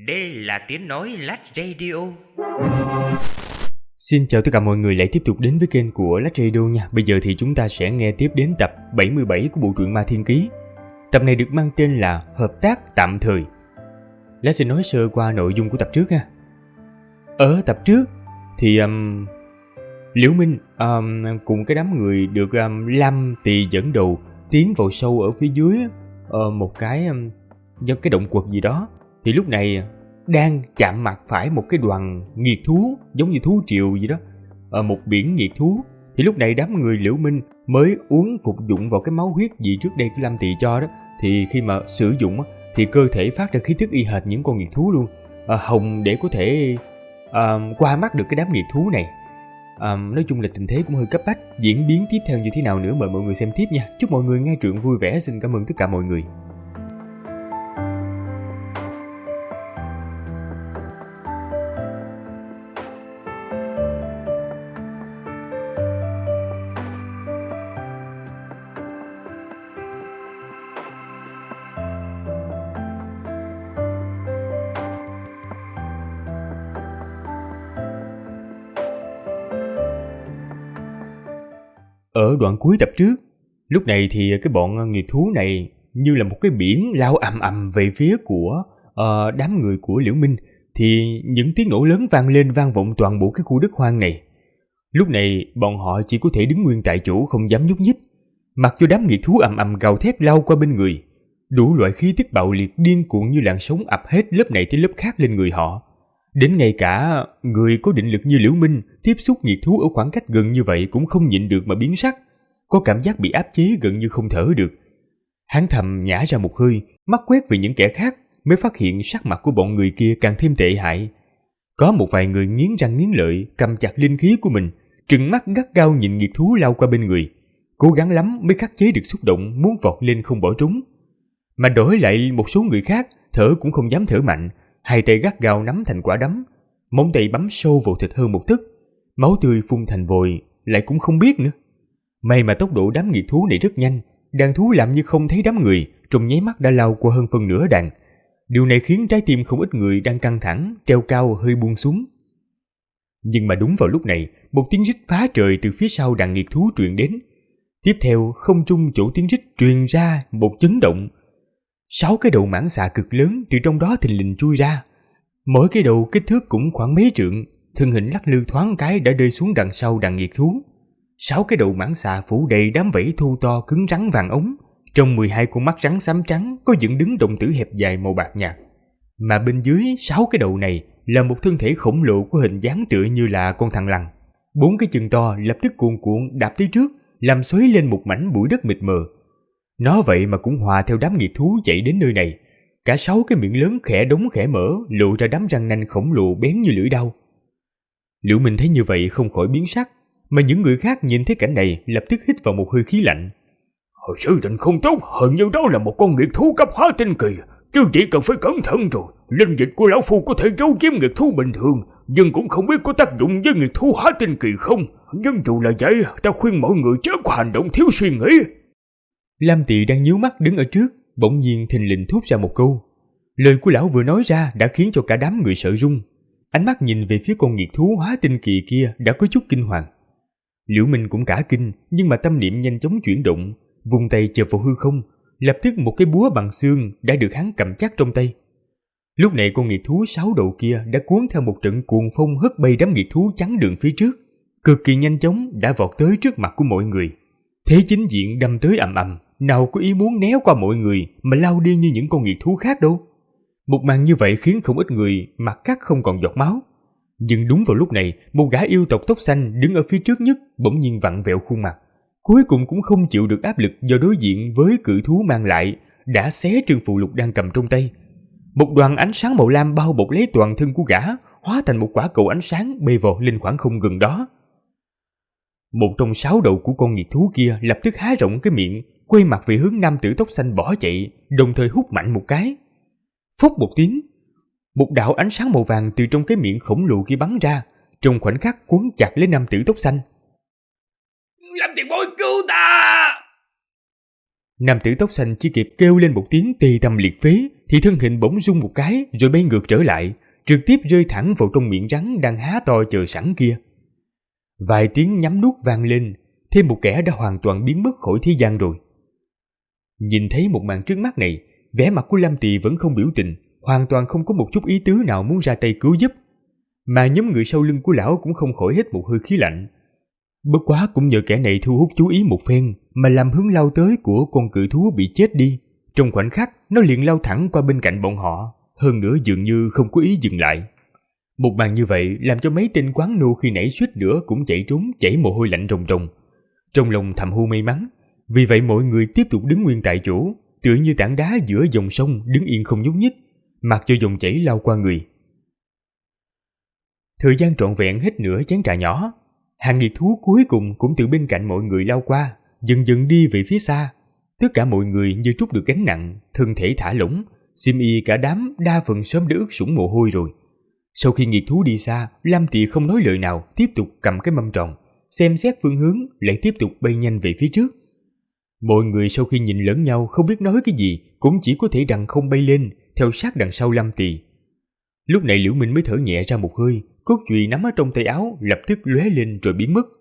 Đây là tiếng nói Lách Radio. Xin chào tất cả mọi người lại tiếp tục đến với kênh của Lách Radio nha. Bây giờ thì chúng ta sẽ nghe tiếp đến tập 77 của bộ truyện Ma Thiên Ký. Tập này được mang tên là Hợp tác tạm thời. Lách sẽ nói sơ qua nội dung của tập trước ha. Ở tập trước thì Liễu Minh cùng cái đám người được Lam Tỳ dẫn đầu tiến vào sâu ở phía dưới một cái do cái động quật gì đó. Thì lúc này đang chạm mặt phải một cái đoàn nghiệt thú giống như thú triều gì đó, một biển nghiệt thú. Thì lúc này đám người Liễu Minh mới uống phục dụng vào cái máu huyết gì trước đây của Lam Tỳ cho đó. Thì khi mà sử dụng thì cơ thể phát ra khí tức y hệt những con nghiệt thú luôn, hồng để có thể qua mắt được cái đám nghiệt thú này. Nói chung là tình thế cũng hơi cấp bách. Diễn biến tiếp theo như thế nào nữa mời mọi người xem tiếp nha. Chúc mọi người nghe truyện vui vẻ. Xin cảm ơn tất cả mọi người. Ở đoạn cuối tập trước, lúc này thì cái bọn nghiệt thú này như là một cái biển lao ầm ầm về phía của đám người của Liễu Minh. Thì những tiếng nổ lớn vang lên vang vọng toàn bộ cái khu đất hoang này. Lúc này bọn họ chỉ có thể đứng nguyên tại chỗ không dám nhúc nhích, mặc cho đám nghiệt thú ầm ầm gào thét lao qua bên người. Đủ loại khí tức bạo liệt điên cuồng như làn sóng ập hết lớp này tới lớp khác lên người họ. Đến ngay cả người có định lực như Liễu Minh tiếp xúc nghiệt thú ở khoảng cách gần như vậy cũng không nhịn được mà biến sắc, có cảm giác bị áp chế gần như không thở được. Hắn thầm nhả ra một hơi, mắt quét về những kẻ khác mới phát hiện sắc mặt của bọn người kia càng thêm tệ hại. Có một vài người nghiến răng nghiến lợi cầm chặt linh khí của mình, trừng mắt gắt gao nhìn nghiệt thú lao qua bên người, cố gắng lắm mới khắc chế được xúc động muốn vọt lên không bỏ trốn. Mà đổi lại một số người khác thở cũng không dám thở mạnh, hai tay gắt gao nắm thành quả đấm, móng tay bấm sâu vào thịt hơn một tấc, máu tươi phun thành vòi lại cũng không biết nữa. May mà tốc độ đám nghiệt thú này rất nhanh, đàn thú làm như không thấy đám người, trong nháy mắt đã lao qua hơn phân nửa đàn. Điều này khiến trái tim không ít người đang căng thẳng treo cao hơi buông xuống. Nhưng mà đúng vào lúc này, một tiếng rít phá trời từ phía sau đàn nghiệt thú truyền đến. Tiếp theo, không trung chỗ tiếng rít truyền ra một chấn động. 6 cái đầu mãng xà cực lớn từ trong đó thình lình chui ra. Mỗi cái đầu kích thước cũng khoảng mấy trượng, thân hình lắc lư thoáng cái đã rơi xuống đằng sau đàn nghiệt thú. 6 cái đầu mãng xà phủ đầy đám vảy thô to cứng rắn vàng ống, trong 12 con mắt rắn xám trắng có dựng đứng đồng tử hẹp dài màu bạc nhạt. Mà bên dưới 6 cái đầu này là một thân thể khổng lồ có hình dáng tựa như là con thằn lằn. 4 cái chân to lập tức cuồn cuộn đạp tới trước, làm xoáy lên một mảnh bụi đất mịt mờ. Nó vậy mà cũng hòa theo đám nghiệt thú chạy đến nơi này. Cả 6 cái miệng lớn khẽ đóng khẽ mở, lộ ra đám răng nanh khổng lồ bén như lưỡi dao. Liễu Minh thấy như vậy không khỏi biến sắc, mà những người khác nhìn thấy cảnh này lập tức hít vào một hơi khí lạnh. Sự tình không tốt, hình như đó là một con nghiệt thú cấp hóa tinh kỳ, chứ chỉ cần phải cẩn thận rồi. Linh dịch của lão phu có thể giấu giếm nghiệt thú bình thường, nhưng cũng không biết có tác dụng với nghiệt thú hóa tinh kỳ không. Nhưng dù là vậy, ta khuyên mọi người chớ có hành động thiếu suy nghĩ. Lam Tỳ đang nhíu mắt đứng ở trước, bỗng nhiên thình lình thốt ra một câu. Lời của lão vừa nói ra đã khiến cho cả đám người sợ run. Ánh mắt nhìn về phía con nghiệt thú hóa tinh kỳ kia đã có chút kinh hoàng. Liễu Minh cũng cả kinh, nhưng mà tâm niệm nhanh chóng chuyển động, vùng tay chộp vào hư không, lập tức một cái búa bằng xương đã được hắn cầm chắc trong tay. Lúc này con nghiệt thú 6 đầu kia đã cuốn theo một trận cuồng phong hất bay đám nghiệt thú chắn đường phía trước, cực kỳ nhanh chóng đã vọt tới trước mặt của mọi người. Thế chính diện đâm tới ầm ầm, nào có ý muốn né qua mọi người mà lao đi như những con nghiệt thú khác đâu. Một màn như vậy khiến không ít người mặt cắt không còn giọt máu. Nhưng đúng vào lúc này, một gã yêu tộc tóc xanh đứng ở phía trước nhất bỗng nhiên vặn vẹo khuôn mặt, cuối cùng cũng không chịu được áp lực do đối diện với cự thú mang lại, đã xé trương phù lục đang cầm trong tay. Một đoàn ánh sáng màu lam bao bọc lấy toàn thân của gã, hóa thành một quả cầu ánh sáng bay vọt lên khoảng không gần đó. Một trong 6 đầu của con nghiệt thú kia lập tức há rộng cái miệng, quay mặt về hướng nam tử tóc xanh bỏ chạy, đồng thời hút mạnh một cái. Phốc một tiếng, một đạo ánh sáng màu vàng từ trong cái miệng khổng lồ kia bắn ra, trong khoảnh khắc quấn chặt lấy nam tử tóc xanh. Làm tiền bối cứu ta! Nam tử tóc xanh chỉ kịp kêu lên một tiếng tê tâm liệt phế thì thân hình bỗng rung một cái rồi bay ngược trở lại, trực tiếp rơi thẳng vào trong miệng rắn đang há to chờ sẵn kia. Vài tiếng nhắm nuốt vang lên, thêm một kẻ đã hoàn toàn biến mất khỏi thế gian rồi. Nhìn thấy một màn trước mắt này, vẻ mặt của Lam Tỳ vẫn không biểu tình, hoàn toàn không có một chút ý tứ nào muốn ra tay cứu giúp. Mà nhóm người sau lưng của lão cũng không khỏi hít một hơi khí lạnh. Bất quá cũng nhờ kẻ này thu hút chú ý một phen mà làm hướng lao tới của con cự thú bị chết đi. Trong khoảnh khắc, nó liền lao thẳng qua bên cạnh bọn họ, hơn nữa dường như không có ý dừng lại. Một màn như vậy làm cho mấy tên quán nô khi nãy suýt nữa cũng chạy trốn, chảy mồ hôi lạnh ròng ròng. Trong lòng thầm hô may mắn, vì vậy mọi người tiếp tục đứng nguyên tại chỗ, tựa như tảng đá giữa dòng sông đứng yên không nhúc nhích, mặc cho dòng chảy lao qua người. Thời gian trọn vẹn hết nửa chén trà nhỏ, hàng nghiệt thú cuối cùng cũng từ bên cạnh mọi người lao qua, dần dần đi về phía xa. Tất cả mọi người như trút được gánh nặng, thân thể thả lỏng, xiêm y cả đám đa phần sớm đã ướt sũng mồ hôi rồi. Sau khi nghiệt thú đi xa, Lam Tỳ không nói lời nào, tiếp tục cầm cái mâm tròn, xem xét phương hướng, lại tiếp tục bay nhanh về phía trước. Mọi người sau khi nhìn lẫn nhau không biết nói cái gì, cũng chỉ có thể đằng không bay lên, theo sát đằng sau Lam Tỳ. Lúc này Liễu Minh mới thở nhẹ ra một hơi, cốt chùy nắm ở trong tay áo lập tức lóe lên rồi biến mất.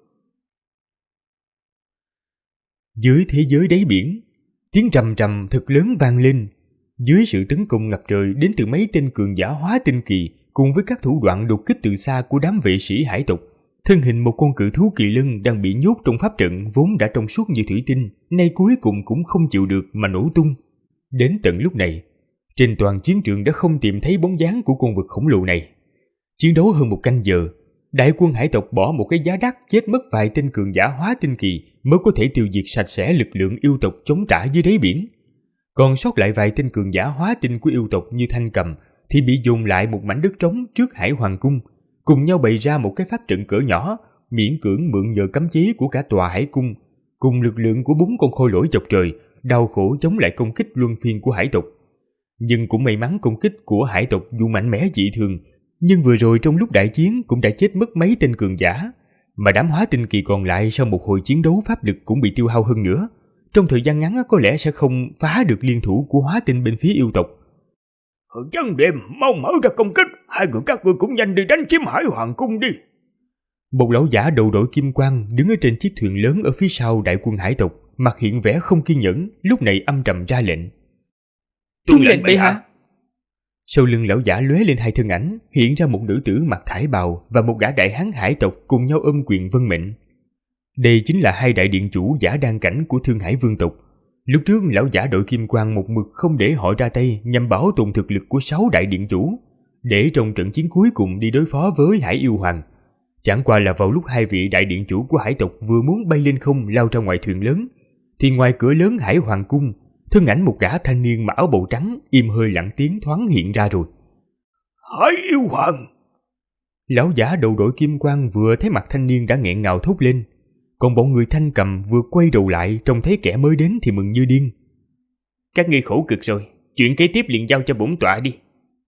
Dưới thế giới đáy biển, tiếng trầm trầm thật lớn vang lên. Dưới sự tấn công ngập trời đến từ mấy tên cường giả hóa tinh kỳ, cùng với các thủ đoạn đột kích từ xa của đám vệ sĩ hải tộc, thân hình một con cự thú kỳ lân đang bị nhốt trong pháp trận vốn đã trong suốt như thủy tinh, nay cuối cùng cũng không chịu được mà nổ tung. Đến tận lúc này, trên toàn chiến trường đã không tìm thấy bóng dáng của con vật khổng lồ này. Chiến đấu hơn một canh giờ, đại quân hải tộc bỏ một cái giá đắt chết mất vài tên cường giả hóa tinh kỳ mới có thể tiêu diệt sạch sẽ lực lượng yêu tộc chống trả dưới đáy biển. Còn sót lại vài tên cường giả hóa tinh của yêu tộc như Thanh Cầm thì bị dồn lại một mảnh đất trống trước Hải Hoàng cung, cùng nhau bày ra một cái pháp trận cỡ nhỏ, miễn cưỡng mượn nhờ cấm chế của cả tòa hải cung, cùng lực lượng của 4 con khôi lỗi chọc trời, đau khổ chống lại công kích luân phiên của hải tộc. Nhưng cũng may mắn công kích của hải tộc dù mạnh mẽ dị thường, nhưng vừa rồi trong lúc đại chiến cũng đã chết mất mấy tên cường giả, mà đám hóa tinh kỳ còn lại sau một hồi chiến đấu pháp lực cũng bị tiêu hao hơn nữa. Trong thời gian ngắn có lẽ sẽ không phá được liên thủ của hóa tinh bên phía yêu tộc. Chân đêm, mau mở ra công kích, hai người các ngươi cũng nhanh đi đánh chiếm Hải Hoàng cung đi. Một lão giả đầu đội kim quang đứng ở trên chiếc thuyền lớn ở phía sau đại quân hải tộc, mặt hiện vẻ không kiên nhẫn, lúc này âm trầm ra lệnh. Tuân lệnh bệ hạ. Sau lưng lão giả lóe lên hai thân ảnh, hiện ra một nữ tử mặc thải bào và một gã đại hán hải tộc cùng nhau ôm quyền vâng mệnh. Đây chính là hai đại điện chủ giả đan cảnh của Thương Hải vương tộc. Lúc trước lão giả đội kim quang một mực không để họ ra tay nhằm bảo tồn thực lực của 6 đại điện chủ, để trong trận chiến cuối cùng đi đối phó với Hải Yêu Hoàng. Chẳng qua là vào lúc hai vị đại điện chủ của hải tộc vừa muốn bay lên không lao ra ngoài thuyền lớn, thì ngoài cửa lớn Hải Hoàng cung, thân ảnh một gã thanh niên mặc áo bào trắng im hơi lặng tiếng thoáng hiện ra rồi. Hải Yêu Hoàng! Lão giả đầu đội kim quang vừa thấy mặt thanh niên đã nghẹn ngào thốt lên. Còn bọn người Thanh Cầm vừa quay đầu lại trông thấy kẻ mới đến thì mừng như điên. Các ngươi khổ cực rồi, chuyện kế tiếp liền giao cho bổn tọa đi.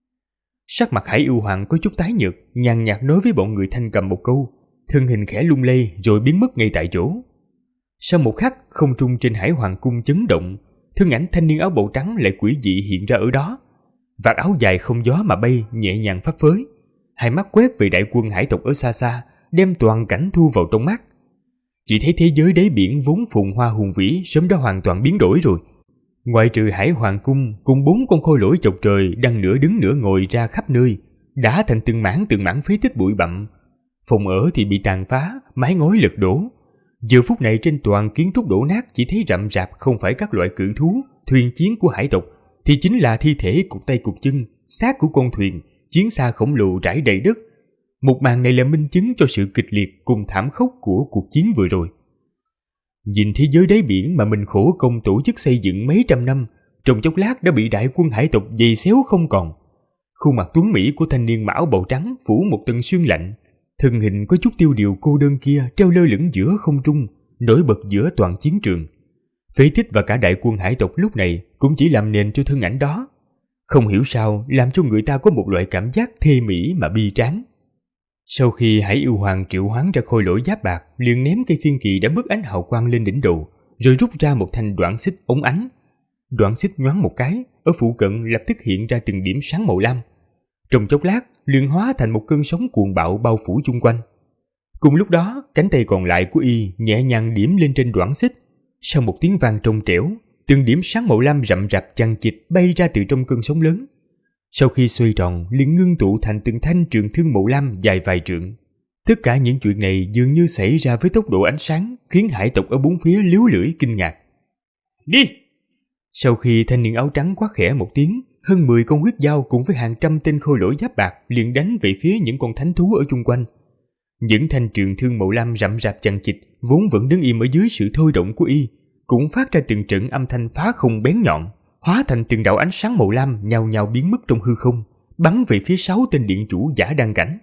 Sắc mặt Hải Yêu Hoàng có chút tái nhợt, nhàn nhạt nói với bọn người Thanh Cầm một câu, thân hình khẽ lung lay rồi biến mất ngay tại chỗ. Sau một khắc, không trung trên Hải Hoàng cung chấn động, thân ảnh thanh niên áo bào trắng lại quỷ dị hiện ra ở đó. Vạt áo dài không gió mà bay nhẹ nhàng phấp phới, hai mắt quét về đại quân hải tộc ở xa xa, đem toàn cảnh thu vào trong mắt. Chỉ thấy thế giới đáy biển vốn phồn hoa hùng vĩ sớm đã hoàn toàn biến đổi rồi. Ngoại trừ Hải Hoàng cung cùng 4 con khôi lỗi chọc trời đang nửa đứng nửa ngồi ra khắp nơi, đã thành từng mảng phế tích bụi bặm. Phòng ở thì bị tàn phá, mái ngói lật đổ. Giờ phút này trên toàn kiến trúc đổ nát chỉ thấy rậm rạp không phải các loại cự thú, thuyền chiến của hải tộc, thì chính là thi thể cụt tay cụt chân, xác của con thuyền, chiến xa khổng lồ rải đầy đất. Một màn này là minh chứng cho sự kịch liệt cùng thảm khốc của cuộc chiến vừa rồi. Nhìn thế giới đáy biển mà mình khổ công tổ chức xây dựng mấy trăm năm, trong chốc lát đã bị đại quân hải tộc giày xéo không còn. Khuôn mặt tuấn mỹ của thanh niên áo bào trắng phủ một tầng sương lạnh, thân hình có chút tiêu điều cô đơn kia treo lơ lửng giữa không trung, nổi bật giữa toàn chiến trường. Phế tích và cả đại quân hải tộc lúc này cũng chỉ làm nền cho thân ảnh đó. Không hiểu sao làm cho người ta có một loại cảm giác thê mỹ mà bi tráng. Sau khi Hải Yêu Hoàng triệu hoán ra khôi lỗi giáp bạc, liền ném cây phiên kỳ đã bức ánh hào quang lên đỉnh đầu, rồi rút ra một thanh đoạn xích ống ánh. Đoạn xích nhoáng một cái, ở phụ cận lập tức hiện ra từng điểm sáng màu lam. Trong chốc lát, liền hóa thành một cơn sóng cuồng bạo bao phủ chung quanh. Cùng lúc đó, cánh tay còn lại của y nhẹ nhàng điểm lên trên đoạn xích. Sau một tiếng vang trong trẻo, từng điểm sáng màu lam rậm rạp chằng chịt bay ra từ trong cơn sóng lớn. Sau khi xoay tròn, liền ngưng tụ thành từng thanh trường thương màu lam dài vài trượng. Tất cả những chuyện này dường như xảy ra với tốc độ ánh sáng, khiến hải tộc ở bốn phía líu lưỡi kinh ngạc. Đi! Sau khi thanh niên áo trắng quát khẽ một tiếng, hơn 10 con huyết dao cùng với hàng trăm tên khôi lỗi giáp bạc liền đánh về phía những con thánh thú ở chung quanh. Những thanh trường thương màu lam rậm rạp chằng chịt vốn vẫn đứng im ở dưới sự thôi động của y, cũng phát ra từng trận âm thanh phá không bén nhọn, hóa thành từng đạo ánh sáng màu lam nhào nhào biến mất trong hư không, bắn về phía 6 tên điện chủ giả đan cảnh.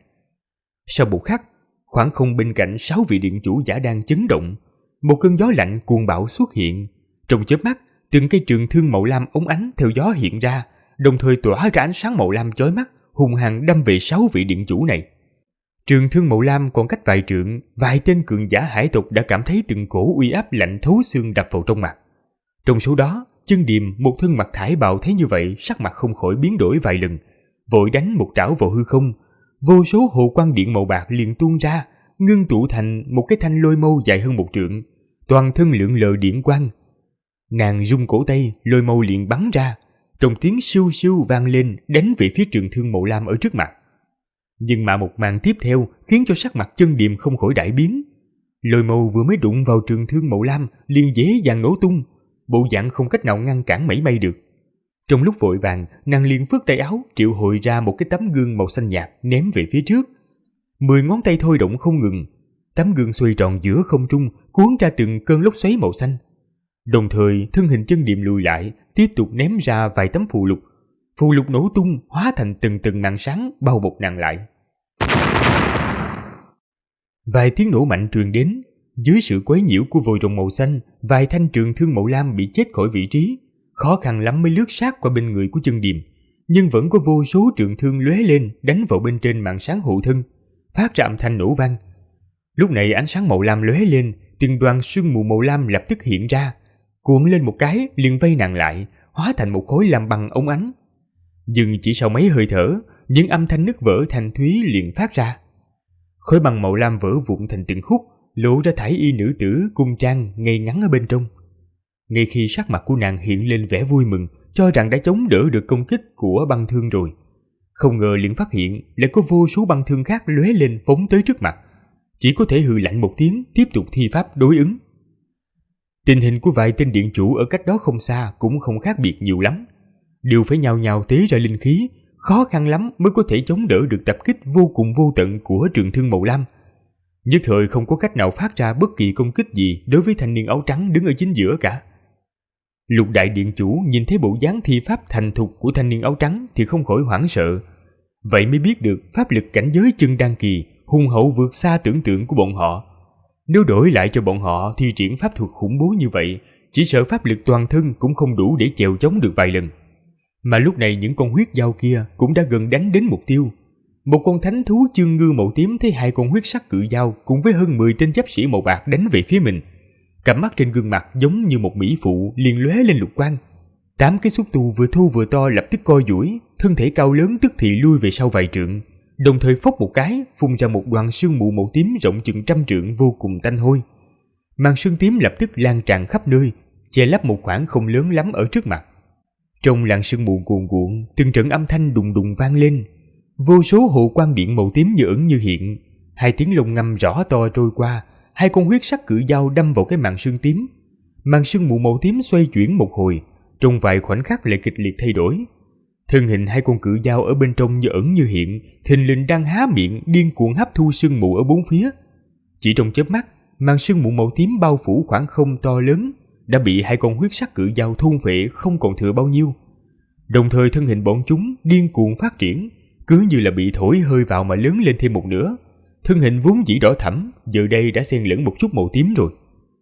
Sau một khắc, khoảng không bên cạnh 6 vị điện chủ giả đan chấn động, một cơn gió lạnh cuồng bạo xuất hiện. Trong chớp mắt, từng cây trường thương màu lam óng ánh theo gió hiện ra, đồng thời tỏa ra ánh sáng màu lam chói mắt, hung hăng đâm về 6 vị điện chủ này. Trường thương màu lam còn cách vài trượng, vài tên cường giả hải tộc đã cảm thấy từng cổ uy áp lạnh thấu xương đập vào trong mặt. Trong số đó, Chân Điềm, một thân mặc thải bào thấy như vậy, sắc mặt không khỏi biến đổi vài lần, vội đánh một trảo vào hư không. Vô số hồ quang điện màu bạc liền tuôn ra, ngưng tụ thành một cái thanh lôi mâu dài hơn 1 trượng, toàn thân lượn lờ điện quang. Nàng rung cổ tay, lôi mâu liền bắn ra, trong tiếng siêu siêu vang lên, đánh về phía trường thương màu lam ở trước mặt. Nhưng mà một màn tiếp theo khiến cho sắc mặt Chân Điềm không khỏi đại biến. Lôi mâu vừa mới đụng vào trường thương màu lam liền dễ dàng nổ tung, bộ dạng không cách nào ngăn cản mảy may được. Trong lúc vội vàng, nàng liền phất tay áo triệu hồi ra một cái tấm gương màu xanh nhạt ném về phía trước. 10 ngón tay thôi động không ngừng, tấm gương xoay tròn giữa không trung, cuốn ra từng cơn lốc xoáy màu xanh. Đồng thời, thân hình Chân Điềm lùi lại, tiếp tục ném ra vài tấm phù lục. Phù lục nổ tung, hóa thành từng từng màn sáng bao bọc nàng lại. Vài tiếng nổ mạnh truyền đến, dưới sự quấy nhiễu của vòi rồng màu xanh, vài thanh trường thương màu lam bị chết khỏi vị trí, khó khăn lắm mới lướt sát qua bên người của Chân Điềm, nhưng vẫn có vô số trường thương lóe lên đánh vào bên trên màn sáng hộ thân, phát ra âm thanh nổ vang. Lúc này ánh sáng màu lam lóe lên, từng đoàn sương mù màu lam lập tức hiện ra, cuộn lên một cái liền vây nàng lại, hóa thành một khối lam băng óng ánh. Nhưng chỉ sau mấy hơi thở, những âm thanh nứt vỡ thanh thúy liền phát ra. Khối băng màu lam vỡ vụn thành từng khúc, lộ ra thải y nữ tử cung trang ngay ngắn ở bên trong. Ngay khi sắc mặt của nàng hiện lên vẻ vui mừng, cho rằng đã chống đỡ được công kích của băng thương rồi, không ngờ liền phát hiện lại có vô số băng thương khác lóe lên phóng tới trước mặt, chỉ có thể hừ lạnh một tiếng tiếp tục thi pháp đối ứng. Tình hình của vài tên điện chủ ở cách đó không xa cũng không khác biệt nhiều lắm, đều phải nhào nhào tế ra linh khí, khó khăn lắm mới có thể chống đỡ được tập kích vô cùng vô tận của trường thương màu lam. Nhất thời không có cách nào phát ra bất kỳ công kích gì đối với thanh niên áo trắng đứng ở chính giữa cả. Lục đại điện chủ nhìn thấy bộ dáng thi pháp thành thục của thanh niên áo trắng thì không khỏi hoảng sợ. Vậy mới biết được pháp lực cảnh giới chân đan kỳ hùng hậu vượt xa tưởng tượng của bọn họ. Nếu đổi lại cho bọn họ thi triển pháp thuật khủng bố như vậy, chỉ sợ pháp lực toàn thân cũng không đủ để chèo chống được vài lần. Mà lúc này những con huyết dao kia cũng đã gần đánh đến mục tiêu. Một con thánh thú chương ngư màu tím thấy 2 con huyết sắc cự dao cùng với hơn 10 tên giáp sĩ màu bạc đánh về phía mình. Cặp mắt trên gương mặt giống như một mỹ phụ liền lóe lên lục quang. 8 cái xúc tu vừa thô vừa to lập tức co duỗi, thân thể cao lớn tức thì lui về sau vài trượng, đồng thời phốc một cái phun ra một đoàn sương mù màu tím rộng chừng 100 trượng vô cùng tanh hôi. Màn sương tím lập tức lan tràn khắp nơi, che lấp một khoảng không lớn lắm ở trước mặt. Trong làn sương mù cuồn cuộn, từng trận âm thanh đùng đùng vang lên. Vô số hồ quang điện màu tím như ẩn như hiện, 2 tiếng lồng ngâm rõ to trôi qua, 2 con huyết sắc cự dao đâm vào cái màn sương tím. Màn sương mù màu tím xoay chuyển một hồi, trong vài khoảnh khắc lại kịch liệt thay đổi. Thân hình 2 con cự dao ở bên trong như ẩn như hiện, thình lình đang há miệng điên cuồng hấp thu sương mù ở bốn phía. Chỉ trong chớp mắt, màn sương mù màu tím bao phủ khoảng không to lớn đã bị 2 con huyết sắc cự dao thôn phệ không còn thừa bao nhiêu. Đồng thời thân hình bọn chúng điên cuồng phát triển, cứ như là bị thổi hơi vào mà lớn lên thêm một nửa. Thân hình vốn dĩ đỏ thẫm, giờ đây đã xen lẫn một chút màu tím rồi.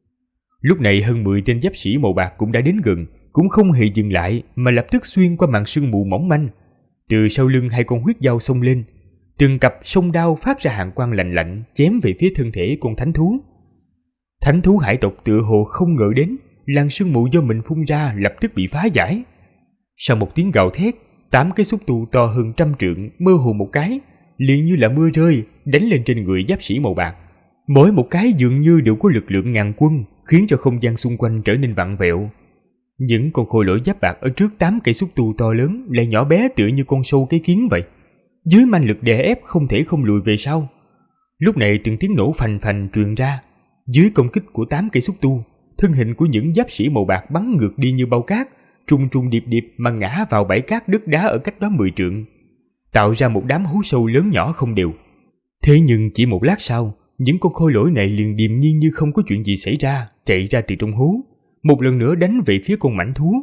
Lúc này hơn 10 tên giáp sĩ màu bạc cũng đã đến gần, cũng không hề dừng lại mà lập tức xuyên qua màn sương mù mỏng manh. Từ sau lưng 2 con huyết dao xông lên, từng cặp song đao phát ra hàn quang lạnh lạnh chém về phía thân thể con thánh thú. Thánh thú hải tộc tựa hồ không ngờ đến, làn sương mù do mình phun ra lập tức bị phá giải. Sau một tiếng gào thét, 8 cái xúc tu to hơn 100 trượng mơ hồ một cái, liền như là mưa rơi đánh lên trên người giáp sĩ màu bạc. Mỗi một cái dường như đều có lực lượng ngàn quân, khiến cho không gian xung quanh trở nên vặn vẹo. Những con khôi lỗi giáp bạc ở trước 8 cây xúc tu to lớn lại nhỏ bé tựa như con sâu cái kiến vậy. Dưới manh lực đè ép không thể không lùi về sau. Lúc này từng tiếng nổ phành phành truyền ra. Dưới công kích của 8 cây xúc tu, thân hình của những giáp sĩ màu bạc bắn ngược đi như bao cát, trùng trùng điệp điệp mà ngã vào bãi cát đất đá ở cách đó 10 trượng, tạo ra một đám hố sâu lớn nhỏ không đều. Thế nhưng chỉ một lát sau, những con khôi lỗi này liền điềm nhiên như không có chuyện gì xảy ra, chạy ra từ trong hố, một lần nữa đánh về phía con mãnh thú.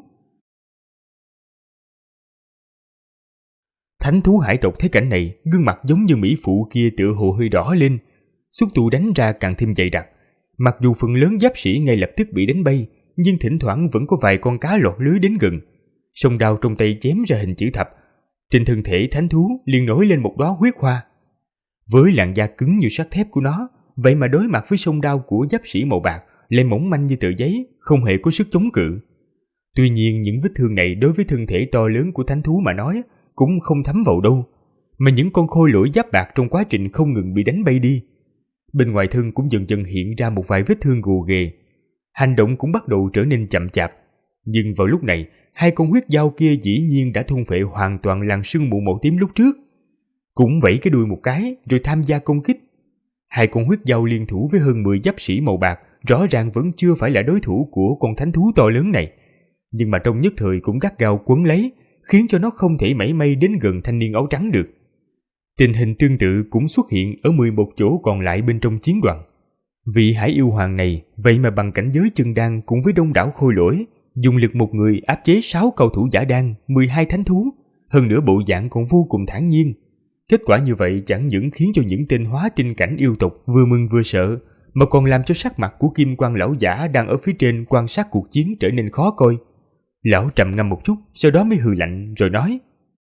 Thánh thú hải tộc thấy cảnh này, gương mặt giống như mỹ phụ kia tựa hồ hơi đỏ lên, xúc tu đánh ra càng thêm dày đặc. Mặc dù phần lớn giáp sĩ ngay lập tức bị đánh bay, nhưng thỉnh thoảng vẫn có vài con cá lọt lưới đến gần. Song đao trong tay chém ra hình chữ thập, trên thân thể thánh thú liền nổi lên một đóa huyết hoa. Với làn da cứng như sắt thép của nó, vậy mà đối mặt với song đao của giáp sĩ màu bạc lại mỏng manh như tờ giấy, không hề có sức chống cự. Tuy nhiên những vết thương này đối với thân thể to lớn của thánh thú mà nói cũng không thấm vào đâu, mà những con khôi lỗi giáp bạc trong quá trình không ngừng bị đánh bay đi, bên ngoài thân cũng dần dần hiện ra một vài vết thương gồ ghề. Hành động cũng bắt đầu trở nên chậm chạp. Nhưng vào lúc này, hai con huyết dao kia dĩ nhiên đã thôn phệ hoàn toàn làn sương mù màu tím lúc trước, cũng vẫy cái đuôi một cái rồi tham gia công kích. Hai con huyết dao liên thủ với hơn 10 giáp sĩ màu bạc rõ ràng vẫn chưa phải là đối thủ của con thánh thú to lớn này, nhưng mà trong nhất thời cũng gắt gao quấn lấy, khiến cho nó không thể mảy may đến gần thanh niên áo trắng được. Tình hình tương tự cũng xuất hiện ở 11 chỗ còn lại bên trong chiến đoàn. Vị hải yêu hoàng này vậy mà bằng cảnh giới chân đan cùng với đông đảo khôi lỗi, dùng lực một người áp chế 6 cầu thủ giả đan, 12 thánh thú, hơn nữa bộ dạng còn vô cùng thản nhiên. Kết quả như vậy chẳng những khiến cho những tên hóa tinh cảnh yêu tộc vừa mừng vừa sợ, mà còn làm cho sắc mặt của Kim Quan lão giả đang ở phía trên quan sát cuộc chiến trở nên khó coi. Lão trầm ngâm một chút, sau đó mới hừ lạnh rồi nói: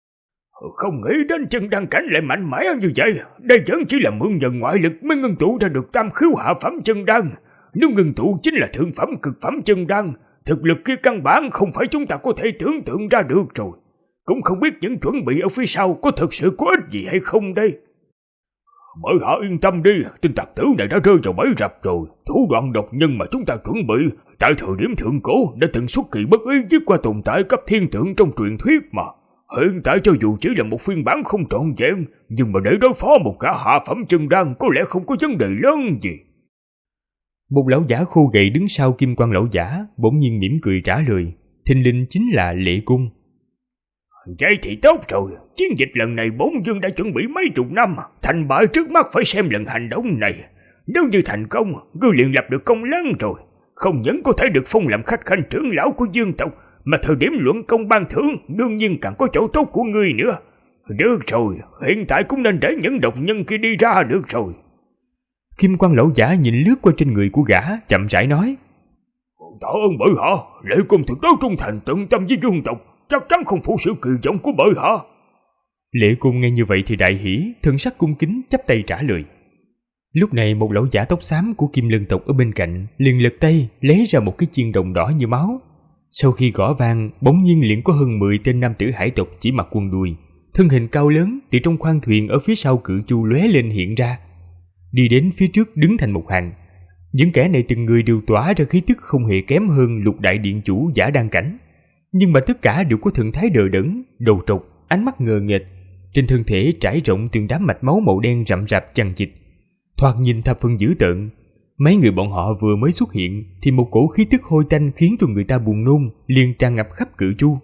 Không nghĩ đến chân đăng cảnh lại mạnh mẽ như vậy. Đây vẫn chỉ là mượn nhờ ngoại lực mới ngưng tụ ra được tam khiếu hạ phẩm chân đan. Nếu ngưng tụ chính là thượng phẩm cực phẩm chân đan, thực lực kia căn bản không phải chúng ta có thể tưởng tượng ra được rồi. Cũng không biết những chuẩn bị ở phía sau có thực sự có ích gì hay không đây. Bởi hạ yên tâm đi, tên tặc tử này đã rơi vào bẫy rập rồi. Thủ đoạn độc nhân mà chúng ta chuẩn bị tại thời điểm thượng cổ đã từng xuất kỳ bất ý giết qua tồn tại cấp thiên tượng trong truyền thuyết mà. Hiện tại cho dù chỉ là một phiên bản không trọn vẹn, nhưng mà để đối phó một cả hạ phẩm chân đan có lẽ không có vấn đề lớn gì. Một lão giả khô gầy đứng sau Kim Quan lão giả bỗng nhiên mỉm cười trả lời, thình lình chính là Lệ Cung. Vậy thì tốt rồi, chiến dịch lần này Bổn Vương đã chuẩn bị mấy chục năm, thành bại trước mắt phải xem lần hành động này. Nếu như thành công, ngươi liền lập được công lớn rồi, không những có thể được phong làm khách khanh trưởng lão của dương tộc, mà thời điểm luận công ban thưởng đương nhiên càng có chỗ tốt của ngươi nữa. Được rồi, hiện tại cũng nên để những độc nhân kia đi ra được rồi. Kim Quan lão giả nhìn lướt qua trên người của gã, chậm rãi nói: Tạ ơn bởi hạ, Lệ Cung tuyệt đối trung thành tận tâm với dương tộc, chắc chắn không phụ sự kỳ vọng của bởi hạ. Lệ Cung nghe như vậy thì đại hỉ, thần sắc cung kính chắp tay trả lời. Lúc này một lão giả tóc xám của Kim Lân tộc ở bên cạnh liền lật tay lấy ra một cái chiên đồng đỏ như máu. Sau khi gõ vang, bỗng nhiên liền có hơn 10 tên nam tử hải tộc chỉ mặc quần đùi, thân hình cao lớn từ trong khoang thuyền ở phía sau cự chu lóe lên hiện ra, đi đến phía trước đứng thành một hàng. Những kẻ này từng người đều tỏa ra khí tức không hề kém hơn Lục đại điện chủ giả đan cảnh, nhưng mà tất cả đều có thần thái đờ đẫn, đầu trọc, ánh mắt ngờ nghệch, trên thân thể trải rộng từng đám mạch máu màu đen rậm rạp chằng chịt, thoạt nhìn thập phần dữ tợn. Mấy người bọn họ vừa mới xuất hiện thì một cổ khí tức hôi tanh khiến cho người ta buồn nôn liền tràn ngập khắp cự chu.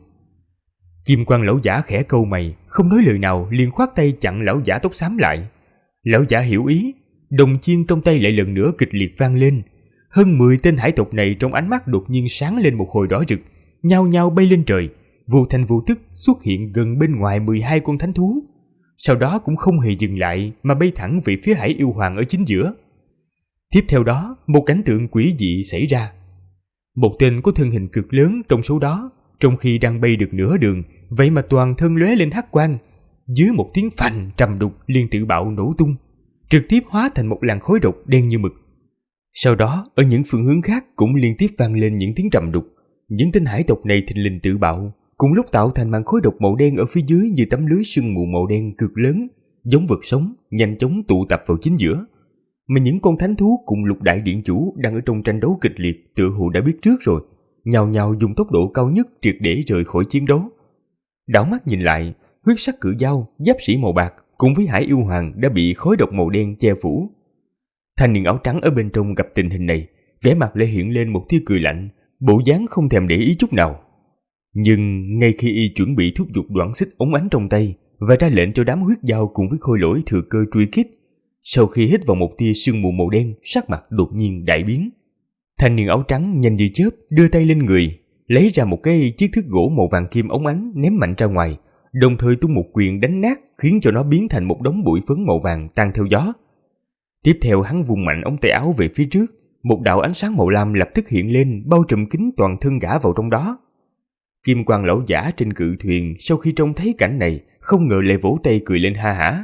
Kim Quan lão giả khẽ cau mày, không nói lời nào, liền khoát tay chặn lão giả tóc xám lại. Lão giả hiểu ý, đồng chiên trong tay lại lần nữa kịch liệt vang lên. Hơn 10 tên hải tộc này trong ánh mắt đột nhiên sáng lên một hồi đỏ rực, nhao nhao bay lên trời, vô thanh vô tức xuất hiện gần bên ngoài 12 con thánh thú. Sau đó cũng không hề dừng lại mà bay thẳng về phía hải yêu hoàng ở chính giữa. Tiếp theo đó, một cảnh tượng quỷ dị xảy ra. Một tên có thân hình cực lớn trong số đó, trong khi đang bay được nửa đường, vậy mà toàn thân lóe lên hắc quang, dưới một tiếng phành trầm đục liền tự bạo nổ tung, trực tiếp hóa thành một làn khói độc đen như mực. Sau đó, ở những phương hướng khác cũng liên tiếp vang lên những tiếng trầm đục. Những tên hải tộc này thình lình tự bạo, cùng lúc tạo thành màn khói độc màu đen ở phía dưới như tấm lưới sương mù màu đen cực lớn, giống vật sống, nhanh chóng tụ tập vào chính giữa. Mà những con thánh thú cùng Lục Đại Điện Chủ đang ở trong tranh đấu kịch liệt tựa hồ đã biết trước rồi, nhào nhào dùng tốc độ cao nhất triệt để rời khỏi chiến đấu. Đảo mắt nhìn lại, huyết sắc cự dao, giáp sĩ màu bạc cùng với Hải Yêu Hoàng đã bị khói độc màu đen che phủ. Thanh niên áo trắng ở bên trong gặp tình hình này, vẻ mặt lại hiện lên một tia cười lạnh, bộ dáng không thèm để ý chút nào. Nhưng ngay khi y chuẩn bị thúc giục đoạn xích ống ánh trong tay và ra lệnh cho đám huyết dao cùng với khôi lỗi thừa cơ truy kích, sau khi hít vào một tia sương mù màu đen, sắc mặt đột nhiên đại biến. Thanh niên áo trắng nhanh như chớp đưa tay lên người, lấy ra một cái chiếc thước gỗ màu vàng kim ống ánh ném mạnh ra ngoài, đồng thời tung một quyền đánh nát khiến cho nó biến thành một đống bụi phấn màu vàng tan theo gió. Tiếp theo hắn vung mạnh ống tay áo về phía trước, một đạo ánh sáng màu lam lập tức hiện lên bao trùm kín toàn thân gã vào trong đó. Kim Quang lão giả trên cự thuyền sau khi trông thấy cảnh này không ngờ lại vỗ tay cười lên ha hả.